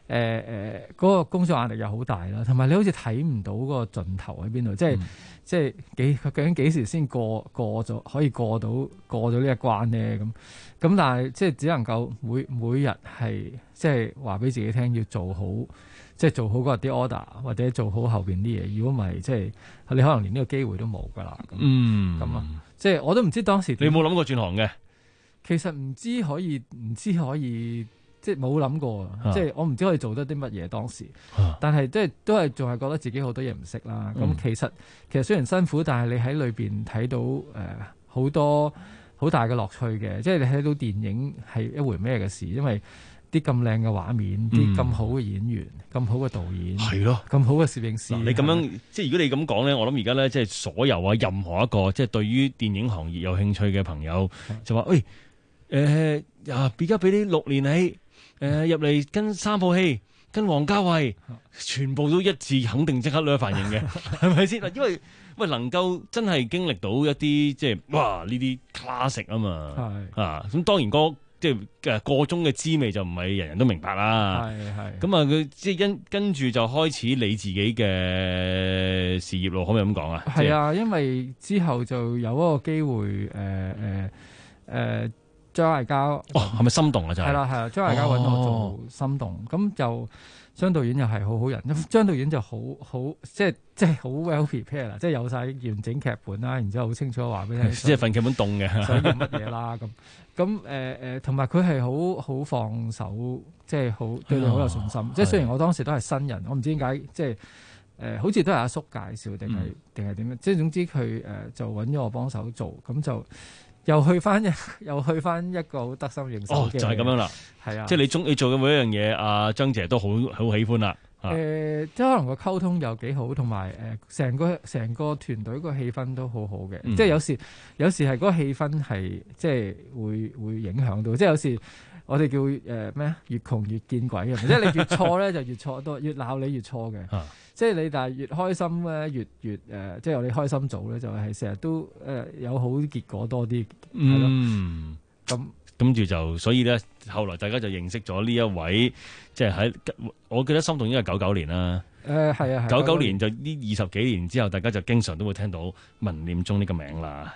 誒嗰個工作壓力又好大啦，同埋你好似睇唔到個盡頭喺邊度，即係、嗯、即係幾究竟幾時先過過咗可以過到過到呢一關咧？咁咁但係即係只能夠每每日係即係話俾自己聽要做好，即係做好嗰啲 order 或者做好後邊啲嘢。如果唔係，即係你可能連呢個機會都冇噶啦。 嗯， 咁啊，即係我都唔知當時你有冇諗過轉行嘅？ 其實唔知可以，唔知可以。即係冇諗過，啊、即係我唔知可以做得啲乜嘢當時，啊、但係即係都係仲係覺得自己好多嘢唔識啦。咁、嗯、其實其實雖然辛苦，但係你喺裏邊睇到誒好、呃、多好大嘅樂趣嘅。即係你睇到電影係一回咩嘅事，因為啲咁靚嘅畫面，啲咁、嗯、好嘅演員，咁好嘅導演，係咯，咁好嘅攝影師。你咁樣即係如果你咁講咧，我諗而家咧即係所有啊任何一個即係對於電影行業有興趣嘅朋友就話：喂誒呀，而家俾啲六年你。誒入嚟跟三部戲，跟王家衛，全部都一致肯定即刻攞反應嘅，係咪先？因為喂能夠真係經歷到一啲即係哇呢啲 classic 啊嘛，啊咁當然個即係誒個中嘅滋味就唔係人人都明白啦。係係咁啊，佢即係跟跟住就開始你自己嘅事業咯，可唔可以咁講啊？係啊，因為之後就有嗰個機會誒誒誒。呃呃張艾嘉哦，係咪心動啊？就係啦，係啦，張艾嘉揾我做心動，咁、哦、就張導演又係好好人，咁張導演就好好即係即係好 well prepared 啦，即係有晒完整劇本啦，然之後好清楚話俾你聽，即係份劇本凍嘅，想要乜嘢啦咁，咁誒誒，同埋佢係好好放手，即係好對你好有信心。哦、即係雖然我當時都係新人，我唔知點解即係誒、呃，好似都係阿叔介紹定係定係點樣，即係總之佢誒、呃、就揾咗我幫手做，咁就。又去翻一又去翻一個好得心應手嘅，哦，就係、是、咁樣啦，係啊，即係你中意做嘅每一樣嘢，阿張姐都好好喜歡啦。誒、呃，即係可能個溝通又幾好，同埋誒成個成個團隊個氣氛都好好嘅。嗯、即係有時有時係嗰個氣氛係即係會會影響到，即係有時我哋叫誒咩啊？越窮越見鬼啊！即係你越錯咧就越錯多，越鬧你越錯嘅。啊即係你，但係越開心咧，越越誒、呃，即係我哋開心組咧，就係成日都誒、呃、有好結果多啲，係咯。嗯，咁跟住就，所以咧，後來大家就認識咗呢一位，即係喺我記得心動應該係九九年啦。誒、呃，係啊，九九年就呢二十幾年之後，大家就經常都會聽到文念中呢個名啦。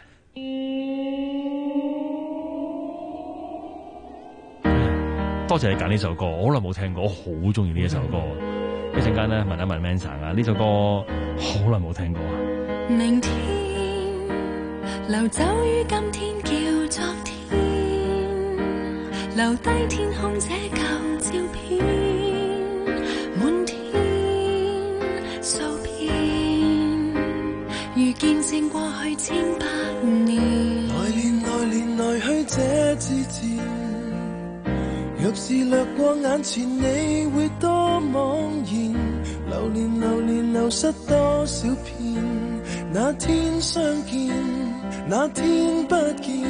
多謝你揀呢首歌，我好耐冇聽過，我好中意呢一首歌。一陣間咧問一問 Manson 啊，呢首歌好耐冇聽過啊。 明天流走於今天叫昨天，留低天空這舊照片，滿天數遍，如見證過去千百年。來年來年來去這字字，若是掠過眼前，你會多茫然。流年流年流失多少片，那天相見，那天不見。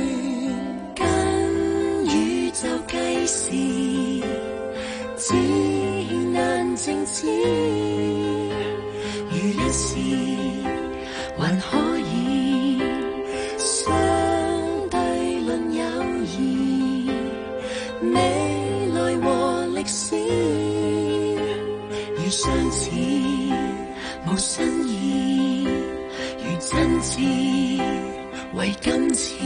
跟宇宙計時，只難靜止。如一時，還可以相對論友誼。未來和歷史如相似，無新意，如真摯為今次。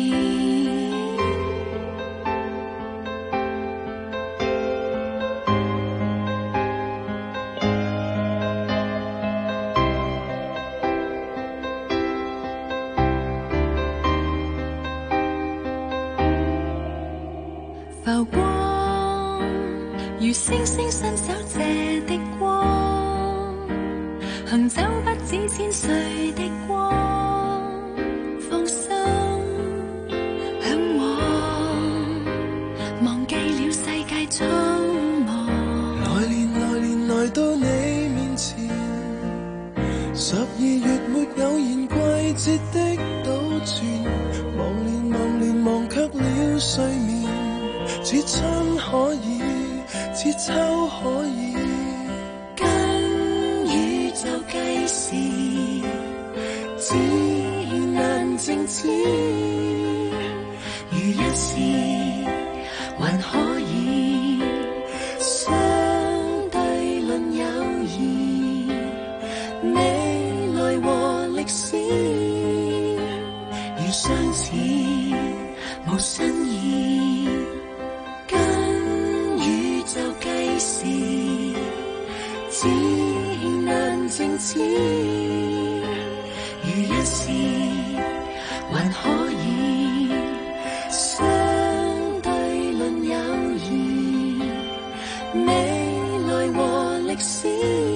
浮光如星星伸手借的光，行走不止千歲的光，放心向往，忘記了世界蒼茫。來年來年來到你面前，十二月沒偶然季節的倒轉，忘年忘年忘卻了睡眠。似春可以，似秋可以，跟宇宙計時，只難靜止。如一時，還可以相似，如一時還可以相對論友誼，未來和歷史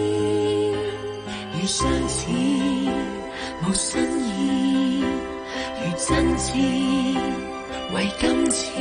如相似無新意，如真摯為今次。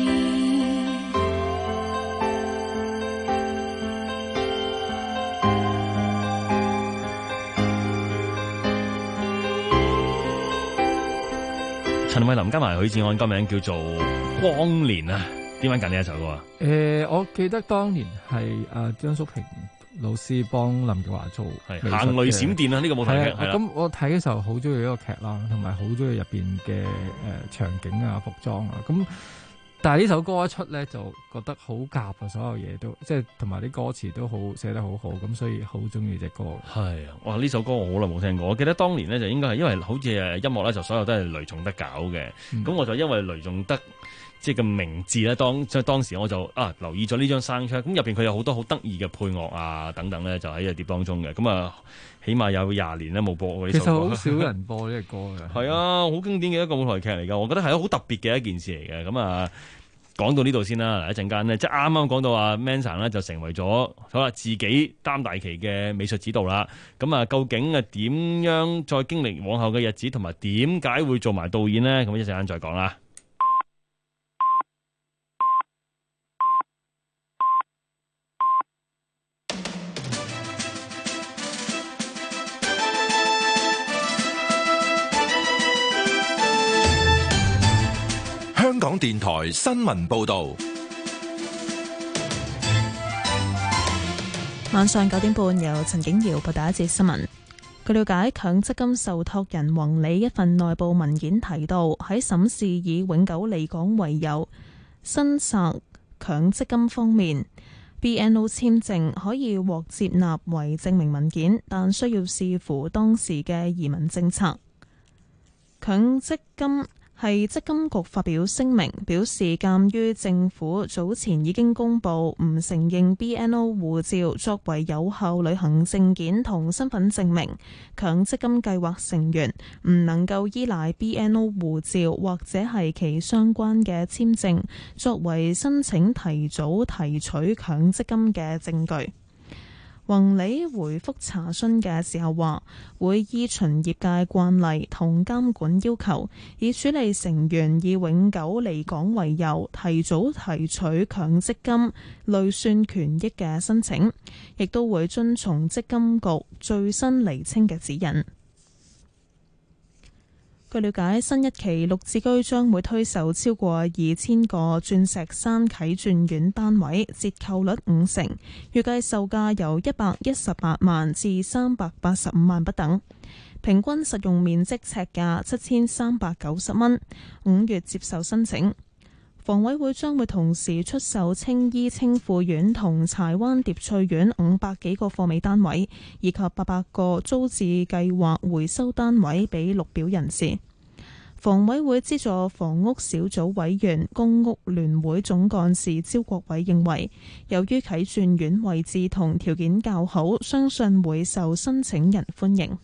陳慧琳加埋許志安歌名叫做《光年》啊，點解揀呢一首歌啊？ 誒、呃，我記得當年係阿張淑平老師幫林奕華做係《行雷閃電》啊，呢、這個舞台劇係啦。 咁我睇嘅時候好中意呢個劇啦，同埋好中意入邊嘅誒場景啊、服裝啊。咁但係呢首歌一出咧，就覺得好夾啊，所有嘢都即係同埋啲歌詞都好寫得好好，咁所以好中意隻歌。 係啊，哇！呢首歌我好耐冇聽過，我記得當年咧就應該係因為好似誒音樂咧就所有都係雷頌德搞嘅，咁、嗯、我就因為雷頌德即係個名字咧，當即係當時我就啊留意咗呢張soundtrack，咁入邊佢有好多好得意嘅配樂啊等等咧，就喺隻碟當中嘅，咁啊起碼有廿年咧冇播過呢首歌。 其實好少人播呢隻歌嘅。 係啊，好經典嘅一個舞台劇嚟㗎，我覺得係好特別嘅一件事嚟嘅，咁啊。講到呢度先啦，嗱一陣間呢，即係啱啱講到阿 Manson 咧就成為咗好啦自己擔大旗嘅美術指導啦。咁啊，究竟啊點樣再經歷往後嘅日子，同埋點解會做埋導演呢？咁一陣間再講啦。 香港電台新聞報道， 晚上九點半由陳景瑤報道一節新聞。據了解，強積金受託人宏利一份內部文件提到，喺審視以永久離港為由申索強積金方面， B N O 簽證可以獲接納為證明文件，但需要視乎當時嘅移民政策。強積金係積金局發表聲明，表示鑑於政府早前已經公布唔承認 B N O 護照作為有效旅行證件同身份證明，強積金計劃成員唔能夠依賴 B N O 護照或者係其相關嘅簽證作為申請提早提取強積金嘅證據。宏利回覆查詢嘅時候話，會依循業界慣例同監管要求，以處理成員以永久離港為由提早提取強積金累算權益嘅申請，亦都會遵從積金局最新釐清嘅指引。據了解，新一期綠置居將會推售超過二千個鑽石山啟鑽苑單位，折扣率五成，預計售價由一百一十八萬至三百八十五萬不等，平均實用面積尺價七千三百九十蚊。五月接受申請。房委會將會同時出售青衣青富苑同柴灣蝶翠苑五百幾個貨尾單位，以及八百個租置計劃回收單位俾綠表人士。房委會資助房屋小組委員公屋聯會總幹事招國偉認為，由於啟鑽苑位置同條件較好，相信會受申請人歡迎。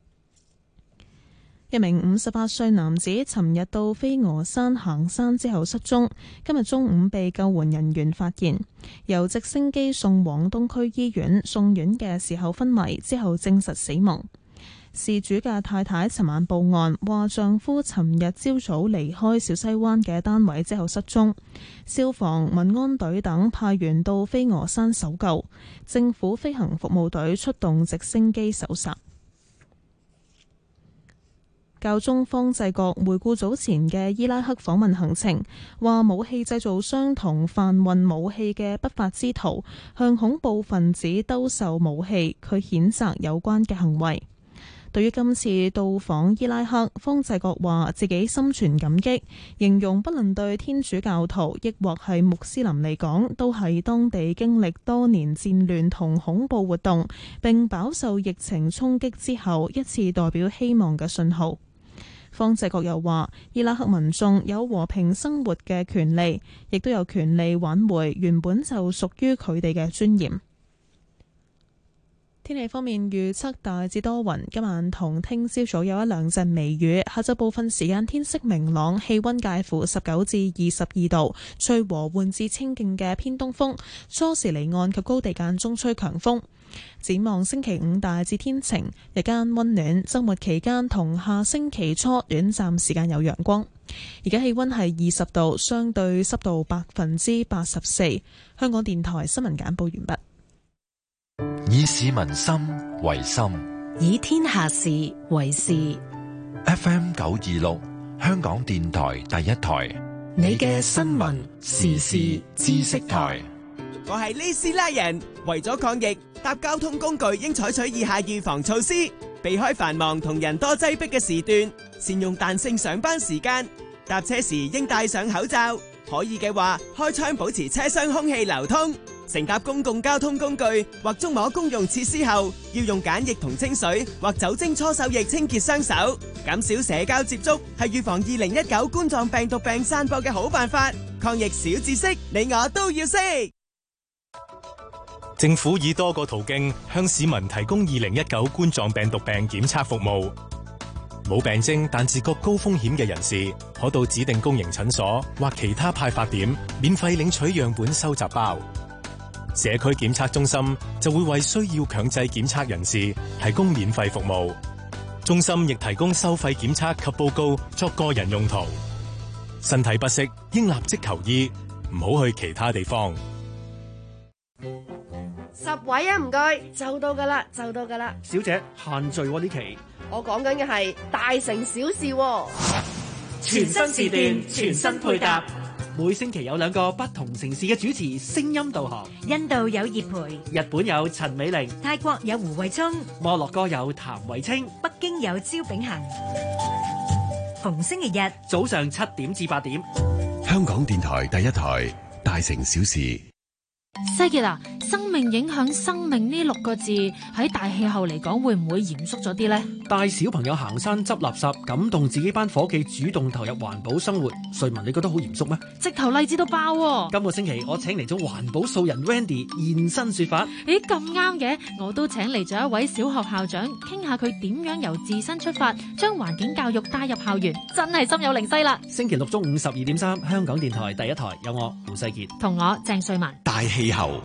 一名五十八歲男子尋日到飛鵝山行山之後失蹤，今日中午被救援人員發現，由直升機送往東區醫院，送院嘅時候昏迷，之後證實死亡。事主嘅太太尋晚報案，話丈夫尋日朝早離開小西灣嘅單位之後失蹤，消防、民安隊等派員到飛鵝山搜救，政府飛行服務隊出動直升機搜查。教宗方濟各回顧早前嘅伊拉克訪問行程，話武器製造商同販運武器嘅不法之徒向恐怖分子兜售武器，佢譴責有關嘅行為。對於今次到訪伊拉克，方濟各話自己心存感激，形容不論對天主教徒抑或係穆斯林嚟講，都係當地經歷多年戰亂同恐怖活動，並飽受疫情衝擊之後，一次代表希望嘅信號。方濟各又話，伊拉克民眾有和平生活嘅權利，亦都有權利挽回原本就屬於佢哋嘅尊嚴。 天氣方面預測大致多雲，今晚同聽朝早有一兩陣微雨，下晝部分時間天色明朗，氣溫介乎十九至二十二度，吹和緩至清勁嘅偏東風，初時離岸及高地間中吹強風。展望星期五大致天晴，日間溫暖，週末期間同下星期初短暫時間有陽光。而家氣溫係二十度，相對濕度百分之八十四。香港電台新聞簡報完畢。 以市民心為心， 以天下事為事。 F M 九二六，香港電台第一台， 你嘅新聞時事知識台。 我係呢斯拉人，為咗抗疫，搭交通工具應採取以下預防措施：避開繁忙同人多擠迫嘅時段，善用彈性上班時間，搭車時應戴上口罩，可以嘅話開窗保持車廂空氣流通。乘搭公共交通工具或觸摸公用設施後，要用梘液同清水或酒精搓手液清潔雙手，減少社交接觸，係預防二零一九冠狀病毒病散播嘅好辦法。抗疫小知識，你我都要識。 政府以多個途徑向市民提供二零一九冠狀病毒病檢測服務。冇病徵但自覺高風險嘅人士，可到指定公營診所或其他派發點免費領取樣本收集包。社區檢測中心就會為需要強制檢測人士提供免費服務。中心亦提供收費檢測及報告作個人用途。身體不適應立即求醫，唔好去其他地方。 十位啊，唔該，就到噶啦，就到噶啦。 小姐，限聚喎呢期。 我講緊嘅係大城小事喎。 全新時段，全新配搭。 每星期有兩個不同城市嘅主持聲音導航。 印度有葉培， 日本有陳美玲， 泰國有胡慧聰， 摩洛哥有譚慧清， 北京有招炳恒。逢星期日早上七點至八點， 香港電台第一台大城小事。 西傑啊，生命影響生命呢六個字喺大氣候嚟講會唔會嚴肅咗啲呢？ 帶小朋友行山執垃圾，感動自己班伙計主動投入環保生活，瑞文你覺得好嚴肅咩？ 直頭勵志到爆喎！ 今個星期我請嚟咗環保素人 Wendy 現身說法。 咦，咁啱嘅，我都請嚟咗一位小學校長，傾下佢點樣由自身出發，將環境教育帶入校園，真係心有靈犀啦！ 星期六中午十二點三，香港電台第一台有我胡世傑同我鄭瑞文。 大氣候。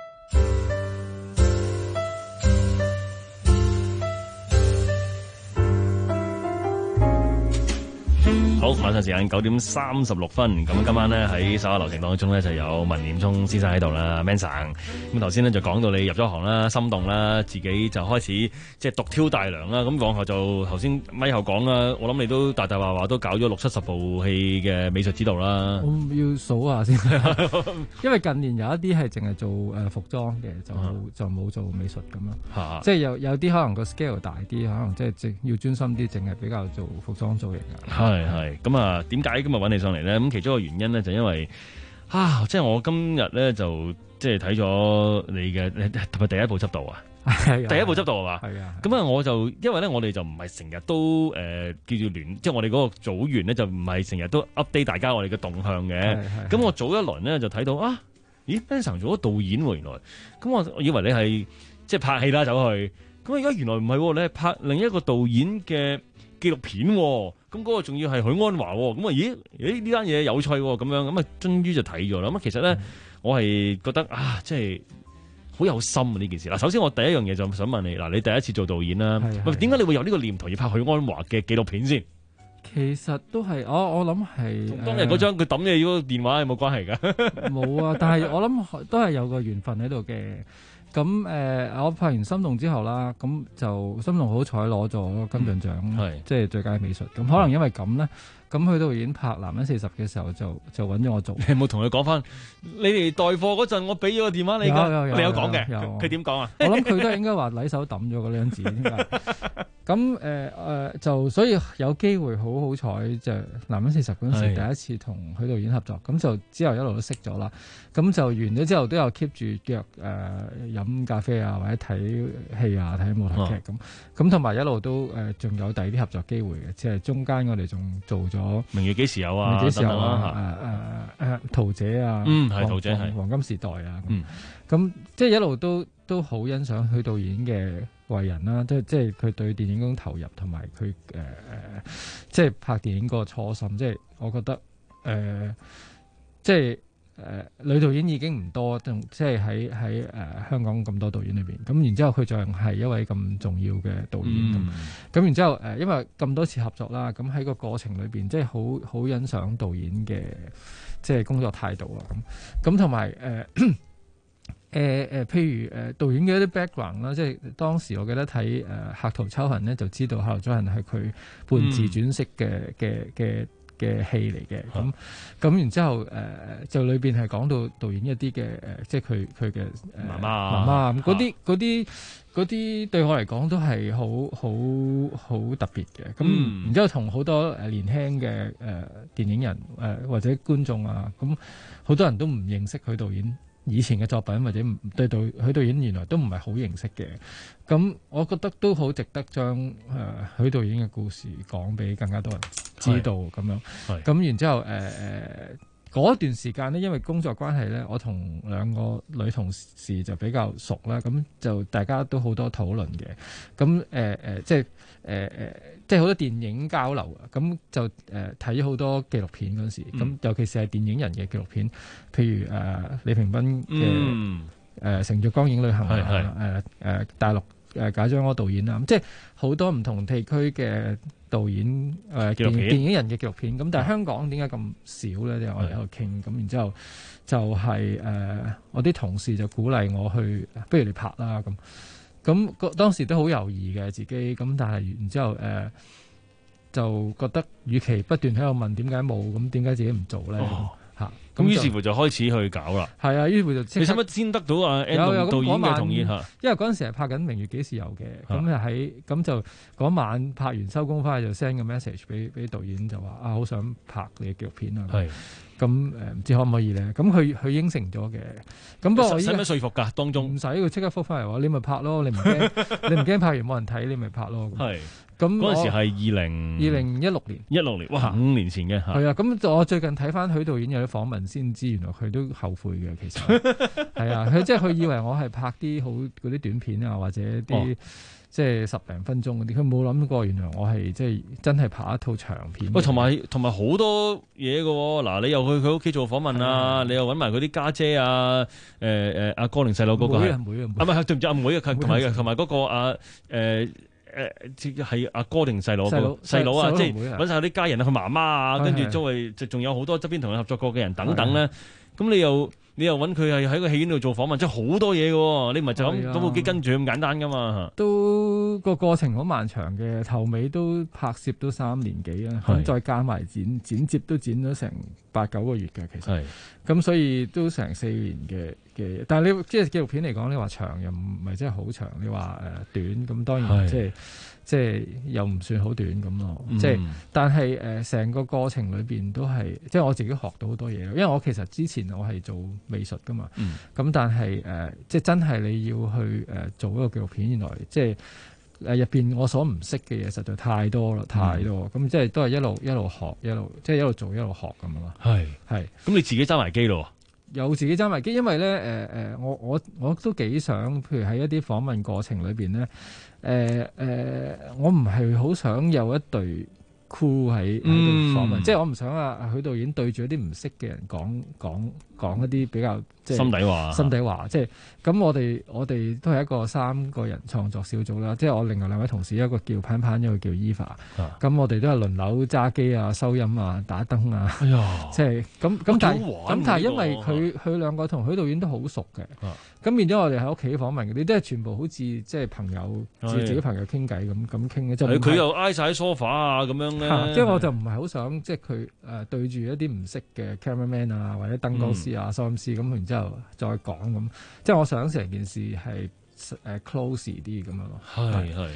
好，晚上時間九點三十六分，咁今晚咧喺稍後流程當中咧就有文念聰先生喺度啦 ，Man 生。咁頭先咧就講到你入咗行啦，心動啦，自己就開始即係獨挑大梁啦。咁往後就頭先咪後講啦，我諗你都大大話話都搞咗六七十部戲嘅美術指導啦。 我要數下先，因為近年有一啲係淨係做誒服裝嘅，就就冇做美術咁樣。 啊、 即係有有啲可能個 scale 大啲，可能即係即要專心啲，淨係比較做服裝造型嘅。 係係。咁啊，點解今日揾你上嚟咧？咁其中一個原因咧，就因為啊，即係我今日咧就即係睇咗你嘅係咪第一部執導啊？第一部執導係嘛？係啊。咁啊，我就因為咧，我哋就唔係成日都誒、呃、叫做聯，即係我哋嗰個組員咧，就唔係成日都 update 大家我哋嘅動向嘅。咁我早一輪咧就睇到啊，咦 Benson 做咗導演喎，原來。咁我我以為你係即係拍戲啦，走去。咁而家原來唔係，你係拍另一個導演嘅紀錄片。咁嗰個仲要係許鞍華，咁啊咦？誒呢單嘢有趣咁樣，咁啊終於就睇咗啦。咁其實咧，嗯、我係覺得啊，即係好有心啊呢件事。嗱，首先我第一樣嘢就想問你，嗱，你第一次做導演啦，喂，點解你會有呢個念頭要拍許鞍華嘅紀錄片先？ 其實都係，我我諗係同當日嗰張佢抌嘢嗰個電話有冇關係㗎？ 冇啊，但係我諗都係有個緣分喺度嘅。咁誒、呃，我拍完《心動》之後啦，咁就《心動》好彩攞咗金像獎，嗯、即係最佳美術。咁可能因為咁咧，咁去到已經拍《男人四十》嘅時候就，就就揾咗我做。 你有冇同佢講翻？你哋代貨嗰陣，我俾咗個電話你㗎，你有講嘅？佢點講啊？ 我諗佢都係應該話禮手抌咗嗰張紙。 咁誒誒就所以有機會好好彩，就男人四十嗰陣時第一次同許導演合作，咁就之後一路都識咗啦。咁就完咗之後都有 keep 住約誒、呃、飲咖啡啊，或者睇戲啊，睇舞台劇咁。咁同埋一路都誒仲、呃、有第二啲合作機會嘅，即係中間我哋仲做咗明月幾時有啊？ 明月幾時有啊？誒誒誒桃姐啊， 嗯係桃姐係黃金時代啊。 嗯， 咁即係一路都都好欣賞許導演嘅為人啦，即係即係佢對電影嗰種投入，同埋佢誒誒，即係拍電影嗰個初心。即係我覺得誒、呃，即係誒、呃、女導演已經唔多，即係喺喺誒香港咁多導演裏邊。咁然之後佢仲係一位咁重要嘅導演咁。咁、嗯、然之後誒、呃，因為咁多次合作啦，咁喺個過程裏邊，即係好好欣賞導演嘅即係工作態度啊。咁咁同埋誒。呃誒誒、呃，譬如誒、呃、導演嘅一啲 background 啦，即係當時我記得睇誒《客途秋恨》咧，就知道《客途秋恨》係佢半自傳式嘅嘅嘅嘅戲嚟嘅。咁咁、嗯、然之後誒、呃，就裏邊係講到導演一啲嘅誒，即係佢佢嘅媽媽媽媽嗰啲嗰啲嗰啲對我嚟講都係好好好特別嘅。咁、嗯、然之後同好多誒年輕嘅誒、呃、電影人誒、呃、或者觀眾啊，咁好多人都唔認識佢導演以前嘅作品，或者對導許導演原來都唔係好認識嘅，咁我覺得都好值得將誒許導演嘅故事講俾更加多人知道咁樣。咁然之後誒誒嗰段時間呢，因為工作關係咧，我同兩個女同事就比較熟啦，咁就大家都好多討論嘅。咁誒誒，即係誒誒，即係好多電影交流啊。咁就誒睇咗好多紀錄片嗰陣時，咁、嗯、尤其是係電影人嘅紀錄片，譬如誒、呃、李平斌嘅誒、呃《乘着光影旅行》啊，誒誒大陸誒賈樟柯導演啊，即係好多唔同地區嘅導演誒、呃、電, 電影人嘅紀錄片。咁但係香港點解咁少咧？即係我哋喺度傾，咁然之後就係、是、誒、呃、我啲同事就鼓勵我去，不如你拍啦咁。咁當時都好猶豫嘅自己，咁但係然之後誒、呃、就覺得，與其不斷喺度問點解冇，咁點解自己唔做咧？ 哦咁於是乎就開始去搞啦。係啊，於是乎就你使乜先得到啊 Andy 導演嘅同意嚇？ 因為嗰陣時係拍緊《明月幾時有》嘅，咁就喺咁就嗰晚拍完收工翻去就 send 個 message 俾俾導演，就話啊好想拍你嘅紀錄片啊。係咁誒，唔知可唔可以咧？咁佢佢應承咗嘅。咁不過使乜說服㗎？當中唔使，佢即刻覆翻嚟話你咪拍咯，你唔驚你唔驚拍完冇人睇，你咪拍咯。係。咁嗰陣時係二零二零一六年， 一六年哇，五年前嘅嚇。 係啊，咁我最近睇翻許導演有啲訪問先知，原來佢都後悔嘅。其實係啊，佢即係佢以為我係拍啲好嗰啲短片啊，或者啲、哦、即係十零分鐘嗰啲，佢冇諗過原來我係即係真係拍一套長片。 喂，同埋同埋好多嘢嘅喎。嗱，你又去佢屋企做訪問啊，你又揾埋嗰啲家姐啊，誒誒阿哥定細佬嗰個係， 妹啊妹啊， 啊唔係對唔住阿妹啊，同埋同埋嗰個阿誒。誒，係阿哥定細佬？細佬啊，即係揾晒啲家人啊，佢媽媽啊，跟住周圍就仲有好多側邊同佢合作過嘅人等等咧。咁你又你又揾佢係喺個戲院度做訪問，即係好多嘢嘅。你唔係就咁嗰部機跟住咁簡單噶嘛？都個過程好漫長嘅，頭尾都拍攝都三年幾啦，咁再加埋剪剪接都剪咗成八九個月嘅，其實。咁所以都成四年嘅嘅，但係你即係紀錄片嚟講，你話長又唔係真係好長，你話誒短咁當然即係即係又唔算好短咁咯。即係、嗯、但係誒成個過程裏邊都係即係我自己學到好多嘢，因為我其實之前我係做美術噶嘛，咁、嗯、但係誒、呃、即係真係你要去誒做一個紀錄片，原來即係誒入邊我所唔識嘅嘢實在太多啦，太多咁、嗯、即係都係一路一路學一路即係一路做一路學咁樣咯。係係咁你自己揸埋機咯？ 有自己揸埋機，因為咧誒誒，我我我都幾想，譬如喺一啲訪問過程裏邊咧，誒、呃、誒、呃，我唔係好想有一隊 crew 喺喺度訪問，嗯、即係我唔想啊許導演對住一啲唔識嘅人講講講一啲比較即係心底話， 心底話，即係咁我哋我哋都係一個三個人創作小組啦，即係我另外兩位同事，一個叫潘潘，一個叫 Eva，咁、啊、我哋都係輪流揸機啊、收音啊、打燈啊，哎、呀即係咁咁但係咁但係因為佢佢兩個同許導演都好熟嘅，咁、啊、變咗我哋喺屋企訪問嗰啲都係全部好似即係朋友，自己朋友傾偈咁咁傾嘅，就佢又挨晒喺 sofa 啊咁樣咧、 啊，即係我就唔係好想即係佢誒對住一啲唔識嘅 cameraman 啊或者燈光師啊、嗯、收音師咁，然之後再講咁，即係我想成件事係誒 close 啲咁樣咯。係係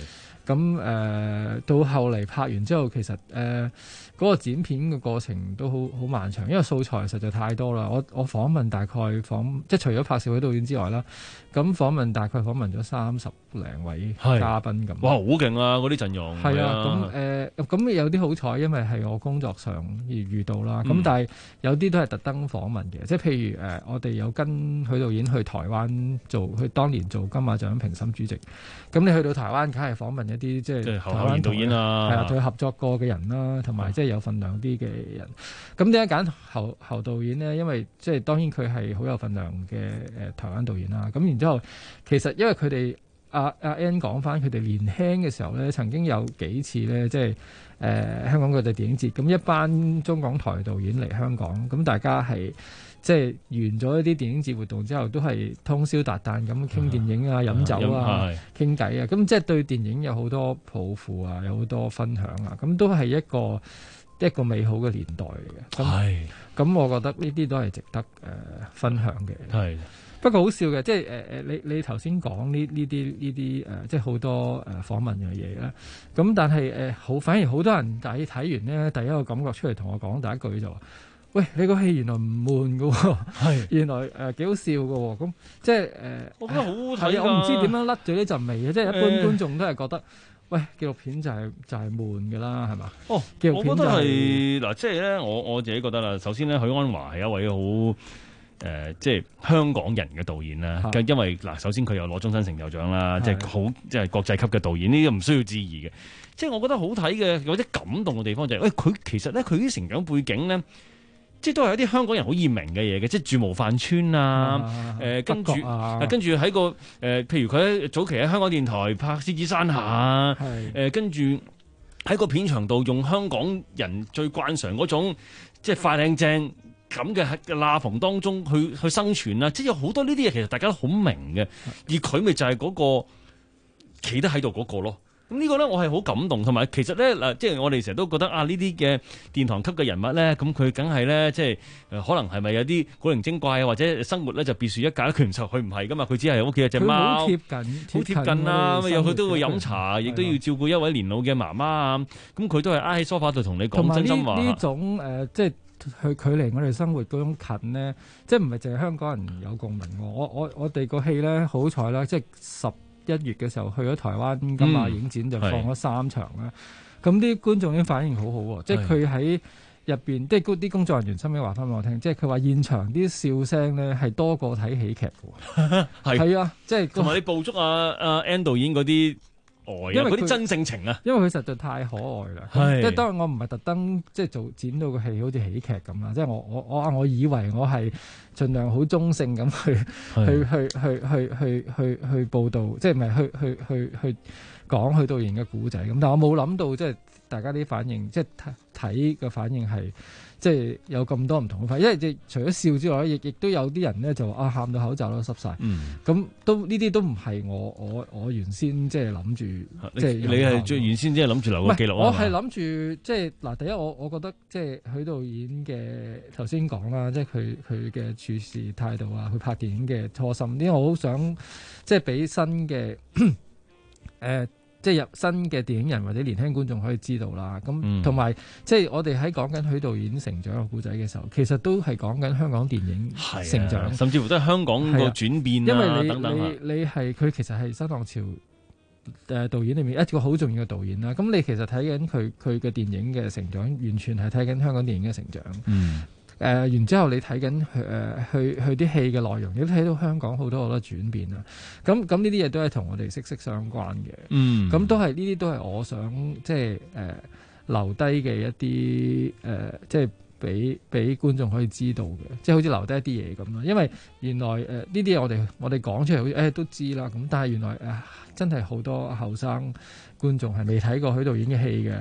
咁誒、呃、到後嚟拍完之後，其實誒嗰、呃那個剪片嘅過程都好好漫長，因為素材實在太多啦。我我訪問大概訪即係除咗拍攝嘅導演之外啦，咁訪問大概訪問咗三十零位嘉賓咁。 哇，好勁啊！嗰啲陣容係啊，咁誒咁有啲好彩，因為係我工作上而遇到啦。咁、嗯、但係有啲都係特登訪問嘅，即係譬如誒、呃，我哋有跟許導演去台灣做，去當年做金馬獎評審主席。咁你去到台灣，梗係訪問一啲即係台灣導演啊， 係啊，同佢合作過嘅人啦，同埋即係有份量啲嘅人。咁點解揀侯侯導演呢？因為即係當然佢係好有份量嘅誒、呃、台灣導演啦。咁然之後，其實因為佢哋阿阿 Ann 講翻佢哋年輕嘅時候咧，曾經有幾次咧，即係誒、呃、香港國際電影節，咁一班中港台導演嚟香港，咁大家係即係完咗一啲電影節活動之後，都係通宵達旦咁傾電影啊、飲、嗯、酒啊、傾偈啊，咁即係對電影有好多抱負啊，有好多分享啊，咁都係一個一個美好嘅年代嚟嘅。係，咁我覺得呢啲都係值得誒、呃、分享嘅。係。不過好笑嘅，即係誒誒，你你頭先講呢呢啲呢啲誒，即係好多誒訪問嘅嘢啦。咁但係誒好，反而好多人睇睇完呢，第一個感覺出嚟同我講第一句就話：喂，你個戲原來唔悶㗎喎，係原來誒幾好笑㗎喎。咁即係誒，我覺得好好睇。我唔知點樣甩咗呢陣味嘅，即係一般觀眾都係覺得，喂，紀錄片就係就係悶㗎啦，係嘛？哦，紀錄片就係嗱，即係咧，我我自己覺得啦。首先咧，許鞍華係一位好。誒、呃，即係香港人嘅導演啦，因為嗱，首先佢又攞終身成就獎啦，即係好即係國際級嘅導演，呢啲唔需要置疑嘅。即係我覺得好睇嘅，有啲感動嘅地方就係、是，喂、欸，佢其實咧，佢啲成長背景咧，即係都係一啲香港人好易明嘅嘢嘅，即係住模範村啊，誒、啊呃，跟住、啊、跟住喺個誒、呃，譬如佢喺早期喺香港電台拍《獅子山下》啊，誒、呃，跟住喺個片場度用香港人最慣常嗰種，即係快靚正。咁嘅喺罅縫當中去去生存啦，即係有好多呢啲嘢，其實大家都好明嘅，而佢咪就係嗰個企得喺度嗰個咯。咁呢個咧，我係好感動，同埋其實咧嗱，即係我哋成日都覺得啊，呢啲嘅殿堂級嘅人物咧，咁佢梗係咧，即係可能係咪有啲古靈精怪啊，或者生活咧就別樹一格，佢唔就佢唔係噶嘛，佢只係屋企有隻貓，好貼近，好貼近啦。咁有佢都會飲茶，亦都要照顧一位年老嘅媽媽啊。咁佢都係挨喺梳化度同你講真心話。呢種誒、呃，即係。去距離我哋生活嗰種近呢，即係唔係淨係香港人有共鳴喎。我我我哋個戲呢，好彩啦，即係十一月嘅時候去咗台灣金馬影展就放咗三場啦。咁、嗯、啲觀眾已經反應好好喎，即係佢喺入邊，即係啲工作人員後尾話翻俾我聽，即係佢話現場啲笑聲呢係多過睇喜劇嘅。係係啊，即係同埋你捕捉啊啊 Ann 導演嗰啲。因為嗰啲真性情啊，因為佢實在太可愛啦。即係當然我唔係特登即係做剪到個戲好似喜劇咁啦。即係我我我我以為我係盡量好中性咁去去去去去去去去報導，即係唔係去去去去講許導演嘅故仔咁。但我冇諗到即係大家啲反應，即係睇嘅反應係。即係有咁多唔同嘅反應，因為即除咗笑之外，亦亦都有啲人咧就啊喊到口罩都濕晒。咁、嗯、都呢啲都唔係我我我原先即係諗住，即係你係最原先即係諗住留個記錄。我係諗住即係嗱，第一我我覺得即係許導演嘅頭先講啦，即係佢佢嘅處事態度啊，佢拍電影嘅初心，因為我好想即係俾新嘅誒。呃即係入新嘅電影人或者年輕觀眾可以知道啦，咁同埋即係我哋喺講緊許導演成長嘅故仔嘅時候，其實都係講緊香港電影成長，啊、甚至乎都係香港個轉變啊，因為你等等你你係佢其實係新浪潮誒導演裏面一個好重要嘅導演啦。咁你其實睇緊佢佢嘅電影嘅成長，完全係睇緊香港電影嘅成長。嗯誒、呃，然之後你睇緊誒去去啲戲嘅內容，你都睇到香港好多好多轉變啦。咁咁呢啲嘢都係同我哋息息相關嘅。嗯，咁都係呢啲都係我想即係誒、呃、留低嘅一啲誒、呃，即係俾俾觀眾可以知道嘅，即係好似留低一啲嘢咁啦。因為原來誒呢啲嘢我哋我哋講出嚟好似誒都知啦，咁但係原來誒、呃、真係好多後生觀眾係未睇過許導演嘅戲嘅。誒、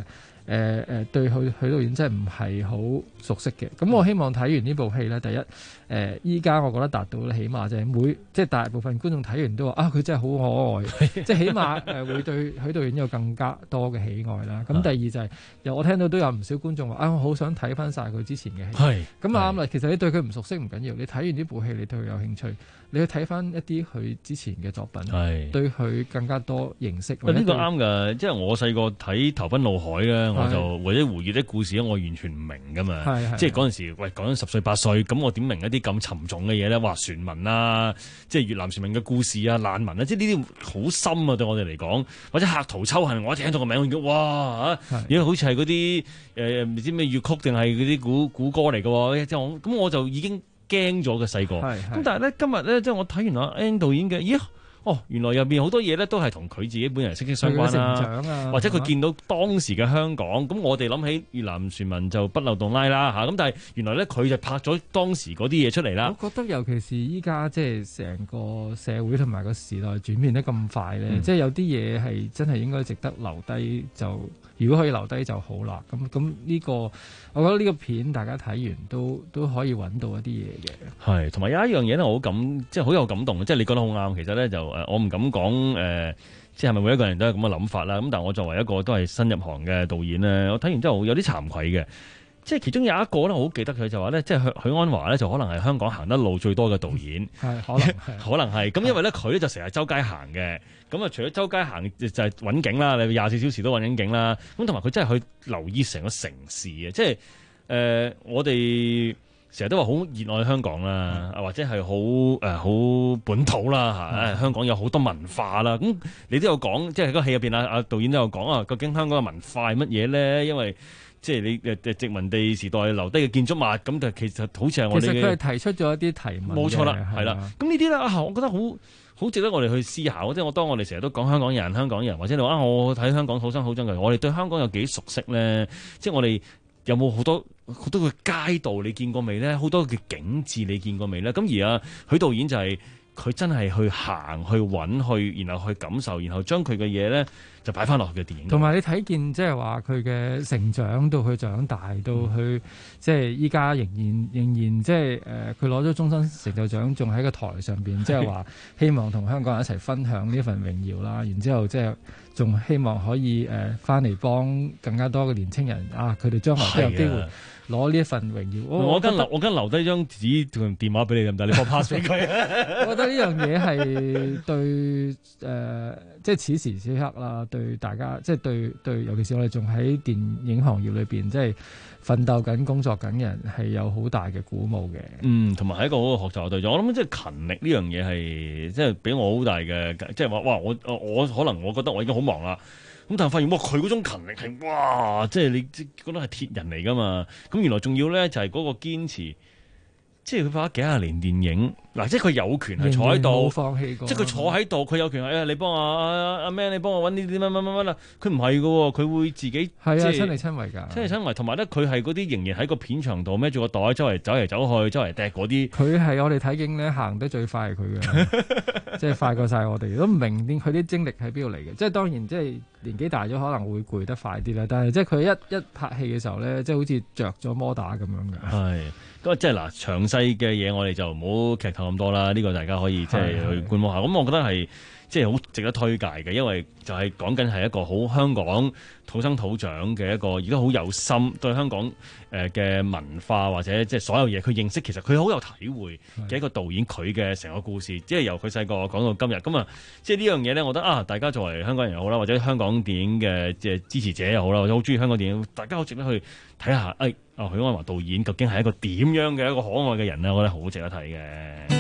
誒誒對許許導演真係唔係好熟悉嘅。咁我希望睇完呢部戲咧，第一誒依家我覺得達到咧，起碼就係每即係大部分觀眾睇完都話啊，佢真係好可愛，即係起碼誒會對許導演有更加多嘅喜愛啦。咁第二就係、是、又我聽到都有唔少觀眾話啊，我好想睇翻晒佢之前嘅戲。係咁啱啦。其實你對佢唔熟悉唔緊要，你睇完呢部戲你對佢有興趣，你去睇翻一啲佢之前嘅作品，係對佢更加多認識。 呢、這個啱㗎，即係我細個睇《投奔怒海》咧，我就或者胡越啲故事咧，我完全唔明㗎嘛。即係嗰陣時，喂講緊十歲八歲，咁我點明一啲咁沉重嘅嘢咧？話船民啊，即係越南船民嘅故事啊，難民啊，即係呢啲好深啊，對我哋嚟講。或者客途秋恨，我一聽到個名，我叫哇嚇，因為好似係嗰啲誒唔知咩粵曲定係嗰啲古古歌嚟嘅喎。即係我咁我就已經驚咗嘅細個。咁但係咧今日咧，即係我睇完阿 Ann 導演嘅，咦？哦，原來入邊好多嘢咧，都係同佢自己本人息息相關啦、啊，或者佢見到當時嘅香港。咁我哋諗起越南船民就不漏洞拉啦嚇，咁但係原來咧佢就拍咗當時嗰啲嘢出嚟啦。 我覺得尤其是依家即係成個社會同埋個時代轉變得咁快咧，嗯、即係有啲嘢係真係應該值得留低就。如果可以留低就好啦，咁咁呢個，我覺得呢個片大家睇完都都可以揾到一啲嘢嘅。 係，同埋有一樣嘢咧，我好感，即係好有感動，即係你覺得好啱。其實咧就誒，我唔敢講誒、呃，即係咪每一個人都有咁嘅諗法啦？咁但係我作為一個都係新入行嘅導演咧，我睇完之後有啲慚愧嘅。即係其中有一個咧，我好記得佢就話咧，即係許許鞍華咧，就可能係香港行得路最多嘅導演，係可能可能係咁，因為咧佢咧就成日周街行嘅，咁啊除咗周街行就係揾景啦，你廿四小時都揾緊景啦，咁同埋佢真係去留意成個城市嘅，即係誒、呃、我哋成日都話好熱愛香港啦，或者係好誒好本土啦嚇，香港有好多文化啦，咁你都有講，即係喺個戲入邊啊，阿導演都有講啊，究竟香港嘅文化係乜嘢咧？因為即係你誒殖民地時代留低嘅建築物，咁就其實好似係我哋嘅。其實佢係提出咗一啲提問。 冇錯啦，係啦。咁呢啲咧啊，我覺得好好值得我哋去思考。即係我當我哋成日都講香港人、香港人，或者你話啊，我睇香港好深好真嘅，我哋對香港有幾熟悉咧？即係我哋有冇好多好多嘅街道你見過未咧？好多嘅景緻你見過未咧？咁而啊，許導演就係、是。佢真係去行去揾去，然後去感受，然後將佢嘅嘢咧就擺翻落去嘅電影。同埋你睇見即係話佢嘅成長到佢長大到佢、嗯、即係依家仍然仍然即係誒佢攞咗終身成就獎，仲喺個台上邊，即係話希望同香港人一齊分享呢份榮耀啦。然之後即係仲希望可以誒翻嚟幫更加多嘅年青人啊，佢哋將來都有機會攞呢一份榮耀。我我跟留我跟留低張紙同電話俾你得唔得？你幫 pass 俾佢。我覺得呢樣嘢係對誒、呃，即係此時此刻啦，對大家即係對對，尤其是我哋仲喺電影行業裏邊，即係奮鬥緊、工作緊嘅人，係有好大嘅鼓舞嘅。嗯，同埋係一個好嘅學習嘅對象。我諗即係勤力呢樣嘢係，即係俾我好大嘅，即係話哇！我我可能我覺得我已經好忙啦。咁但係發現哇，佢嗰種勤力係哇，即係你即覺得係鐵人嚟噶嘛？咁原來仲要咧就係嗰個堅持，即係佢拍咗幾廿年電影，嗱，即係佢有權係坐喺度，放棄過即係佢坐喺度，佢有權係、哎、你幫我阿阿 Man， 你幫我揾呢啲乜乜乜乜啦。佢唔係嘅，佢會自己係啊，親力親為㗎，親力親為。同埋咧，佢係嗰啲仍然喺個片場度孭住個袋，周圍走嚟走去，周圍趯嗰啲。佢係我哋睇景咧行得最快係佢嘅，即係快過晒我哋。都唔明點佢啲精力喺邊度嚟嘅。即係當然即係。年紀大咗可能會攰得快啲啦，但係即係佢一一拍戲嘅時候咧，即係好似着咗摩打咁樣嘅。係，咁即係嗱，詳細嘅嘢我哋就唔好劇透咁多啦。呢、呢個大家可以即係去觀摩下。咁我覺得係即係好值得推介嘅，因為就係講緊係一個好香港土生土長嘅一個，而家好有心對香港誒嘅文化或者即係所有嘢，佢認識其實佢好有體會嘅一個導演，佢嘅成個故事，即係由佢細個講到今日。咁啊，即係呢樣嘢咧，我覺得啊，大家作為香港人又好啦，或者香港電影嘅即係支持者又好啦，或者好中意香港電影，大家好值得去睇下。誒、哎，啊許鞍華導演究竟係一個點樣嘅一個可愛嘅人咧？我覺得好值得睇嘅。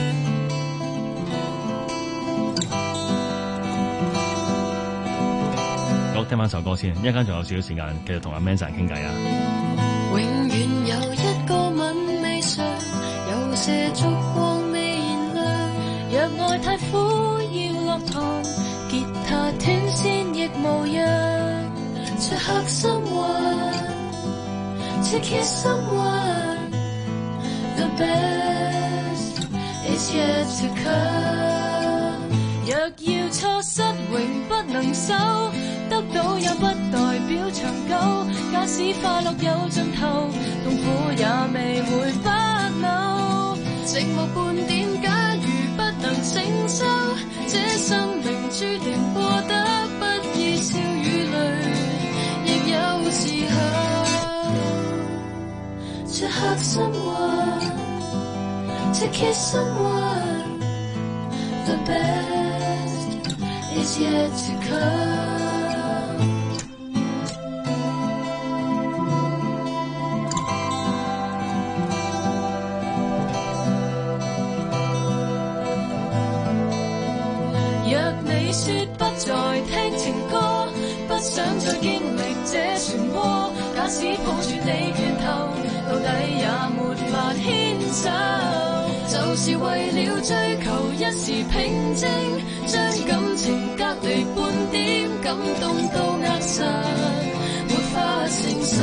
好，聽翻首歌先，一陣間仲有少少時間，繼續同阿 Manson 傾偈啊！ 永遠有一個吻未嘗，有些燭光未亮。若愛太苦要落堂，吉他斷線亦無恙。To hug someone, to kiss someone, the best is yet to come。若要錯失永不能收，得到也不代表長久。假使快樂有盡頭，痛苦也未會不朽。寂寞半點，假如不能承受，這生命注定過得不易，笑與淚亦有時候。To hug someone, to kiss someone, the best is yet to come. 若你說不再聽情歌，不想再經歷這漩渦，假使抱住你拳頭，到底也沒法牽手，就是為了追求一時平靜，將感情隔離半點，感動到扼實，沒法承受。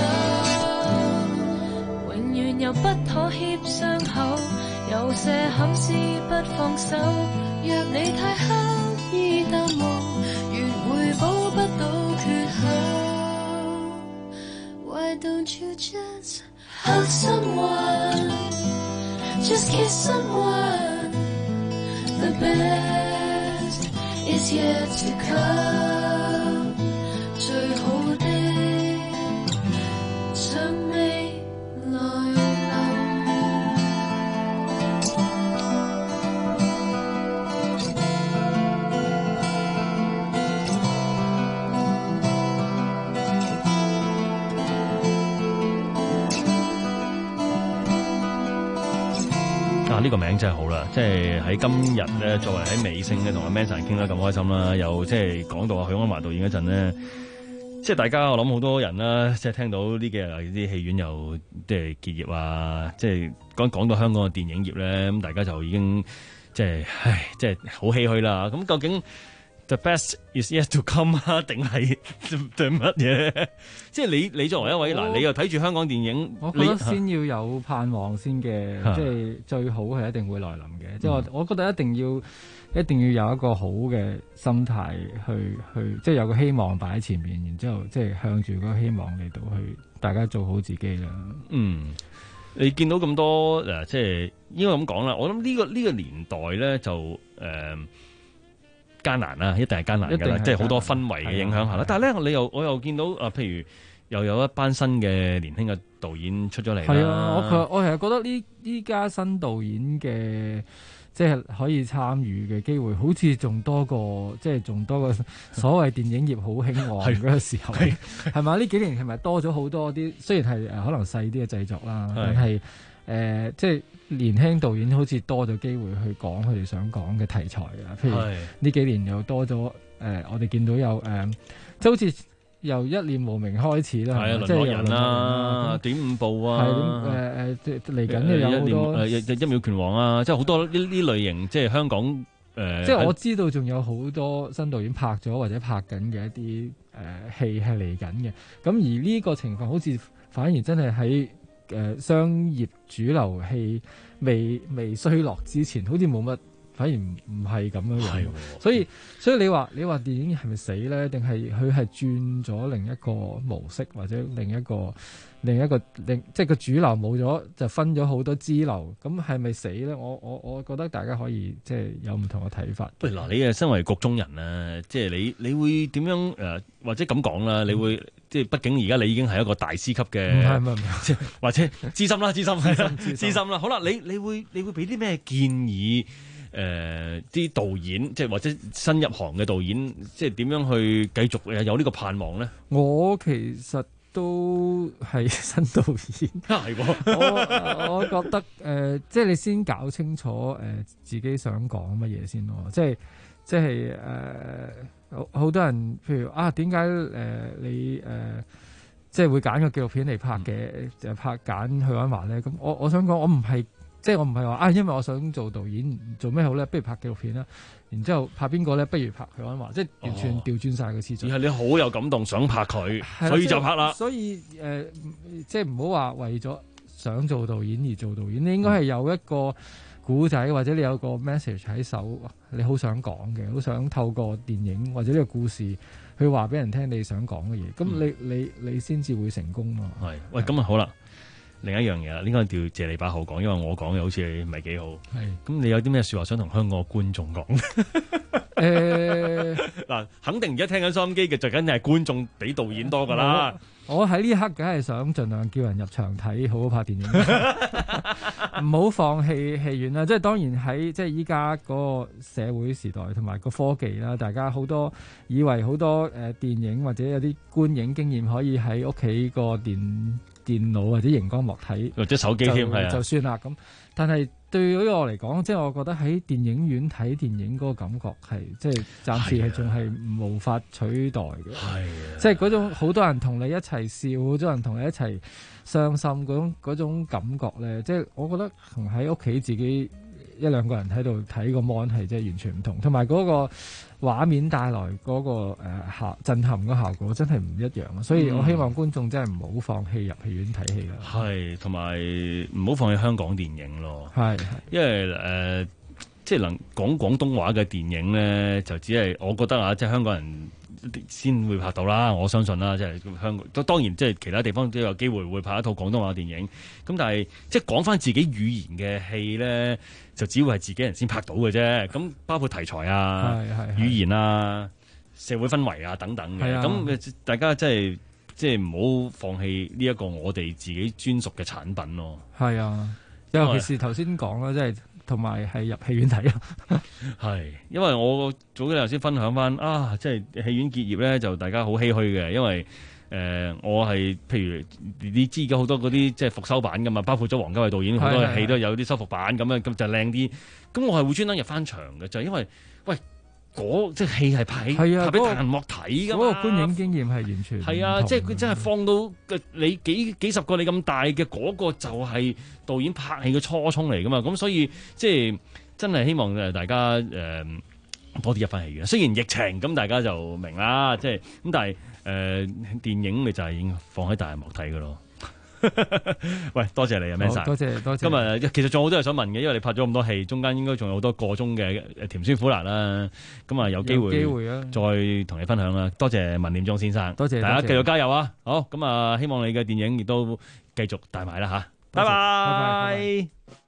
永遠有不妥協傷口，有些憾事不放手。若你太刻意淡忘，原回報不到缺口。Why don't you just hug someone, just kiss someone, the best is yet to come. 最好的尚未來臨。 啊！呢、這個名真係好啦，即係喺今日咧，作為喺尾聲咧，同阿 Manson 傾得咁開心啦，又即係講到阿許鞍華導演嗰陣咧，即係大家我諗好多人啦，即係聽到呢幾日啲戲院又即係結業啊，即係講講到香港嘅電影業咧，咁大家就已經即係唉，即係好唏噓啦。咁究竟 The best is yet to come 啊，定係對乜嘢？即係你你作為一位嗱，你又睇住香港電影， 我覺得先要有盼望先嘅，即係最好係一定會來臨嘅。即係我我覺得一定要一定要有一個好嘅心態去去，即係有個希望擺喺前面，然之後即係向住嗰個希望嚟到去，大家做好自己啦。 嗯，你見到咁多誒，即係應該咁講啦。我諗呢個呢個年代咧就誒。呃艱難啦，一定係艱難㗎啦，即係好多氛圍嘅影響下啦。但係咧，你又我又見到啊，譬如又有一班新嘅年輕嘅導演出咗嚟啦。 係啊，我我其實覺得呢依家新導演嘅即係可以參與嘅機會，好似仲多過即係仲多過所謂電影業好興旺嗰個時候。係咪？呢幾年係咪多咗好多啲？雖然係誒可能細啲嘅製作啦，但係。誒、呃，即係年輕導演好似多咗機會去講佢哋想講嘅題材啊，譬如呢幾年又多咗誒、呃，我哋見到有誒、呃，即係好似由一念無明開始啦，係啊， 即係人啦，點五步啊， 係誒誒，嚟緊嘅有好多誒一,一秒拳王啊，即係好多呢呢類型，即係香港誒，呃、 即係我知道仲有好多新導演拍咗或者拍緊嘅一啲誒戲係嚟緊嘅，咁而呢個情況好似反而真係喺。誒、呃、商業主流戲未未衰落之前，好似冇乜，反而唔唔係咁樣樣。所以所以你話你話電影係咪死咧？定係佢係轉咗另一個模式，或者另一個另一個另即係個主流冇咗，就分咗好多支流。咁係咪死咧？我我我覺得大家可以即係有唔同嘅睇法。 喂，嗱，你誒身為局中人咧，即係你你會點樣誒、呃？或者咁講啦，你會。嗯即係畢竟而家你已經係一個大師級嘅， 唔係唔係， 即係或者資深啦，資深資深資深啦。好啦，你你會你會俾啲咩建議？誒、呃，啲導演即係或者新入行嘅導演，即係點樣去繼續誒有呢個盼望咧？ 我其實都係新導演， 係喎。 我我覺得誒、呃，即係你先搞清楚誒、呃、自己想講乜嘢先咯。即係即係誒。呃好，好多人，譬如啊，點解誒你誒、呃、即係會揀個紀錄片嚟拍嘅，嗯、就拍揀許鞍華咧？咁我我想講，我唔係即係我唔係話啊，因為我想做導演，做咩好咧？不如拍紀錄片啦。然之後拍邊個咧？不如拍許鞍華，即係完全調轉晒個次序。 而係你好有感動，想拍佢，所以就拍啦。 所以誒、呃，即係唔好話為咗想做導演而做導演，你應該係有一個。 古仔，或者你有個 message 喺手，你好想講嘅，好想透過電影或者呢個故事去話俾人聽你想講嘅嘢，咁、嗯、你你你先至會成功嘛。 係，喂，咁啊好啦。另一樣嘢啦，呢個要借你把口講，因為我講嘅好似唔係幾好。係，咁你有啲咩説話想同香港嘅觀眾講？誒嗱，肯定而家聽緊收音機嘅就梗係觀眾比導演多㗎啦。 我喺呢一刻梗係想盡量叫人入場睇，好好拍電影，唔好放棄戲院啦。即係當然喺即係依家嗰個社會時代同埋個科技啦，大家好多以為好多誒電影或者有啲觀影經驗可以喺屋企個電電腦或者熒光幕睇，或者手機添，係啊，就算啦咁。但係對於我嚟講，即係我覺得喺電影院睇電影嗰個感覺係，即係暫時係仲係無法取代嘅。係啊，即係嗰種好多人同你一齊笑，好多人同你一齊傷心嗰種嗰種感覺咧，即係我覺得同喺屋企自己一兩個人喺度睇個 mon 係即係完全唔同，同埋嗰個畫面帶來嗰個誒效震撼嘅效果真係唔一樣，所以我希望觀眾真係唔好放棄入戲院睇戲啦。係，同埋唔好放棄香港電影咯。係，因為誒、呃、即係能講廣東話嘅電影咧，就只係我覺得啊，即係香港人先會拍到啦。我相信啦，即係香港都當然即係其他地方都有機會會拍一套廣東話電影。咁但係即係講翻自己語言嘅戲咧，就只會係自己人先拍到嘅啫。咁包括題材啊、語言啊、社會氛圍啊等等嘅。咁大家即係即係唔好放棄呢一個我哋自己專屬嘅產品咯。係啊，尤其是頭先講啦，即係同埋係入戲院睇咯。係，因為我早幾日先分享翻啊，即係戲院結業咧，就大家好唏噓嘅，因為。誒、呃，我係譬如你知而家好多嗰啲即係復修版噶嘛，包括咗王家衛導演好多戲都有啲修復版咁樣，咁就靚啲。咁我係會專登入翻場嘅，就係、因為喂嗰即係戲係拍拍俾大銀幕睇噶嘛，嗰、嗰個觀影經驗係完全係啊，即係佢真係放到你幾幾十個你咁大嘅嗰、嗰個就係導演拍戲嘅初衷嚟噶嘛。咁所以即係真係希望誒大家誒、呃、多啲入翻戲院。雖然疫情咁大家就明啦，即係咁，但係。誒、呃，電影咪就係已經放喺大銀幕睇噶咯。喂，多謝你啊 ，Mansa，多謝多謝。今日其實仲有好多嘢想問嘅，因為你拍咗咁多戲，中間應該仲有好多個鐘嘅甜酸苦辣啦。咁啊，有機會機會啊，再同你分享啦。多謝文念中先生，多謝大家繼續加油啊！好，咁啊，希望你嘅電影亦都繼續大賣啦吓，拜拜。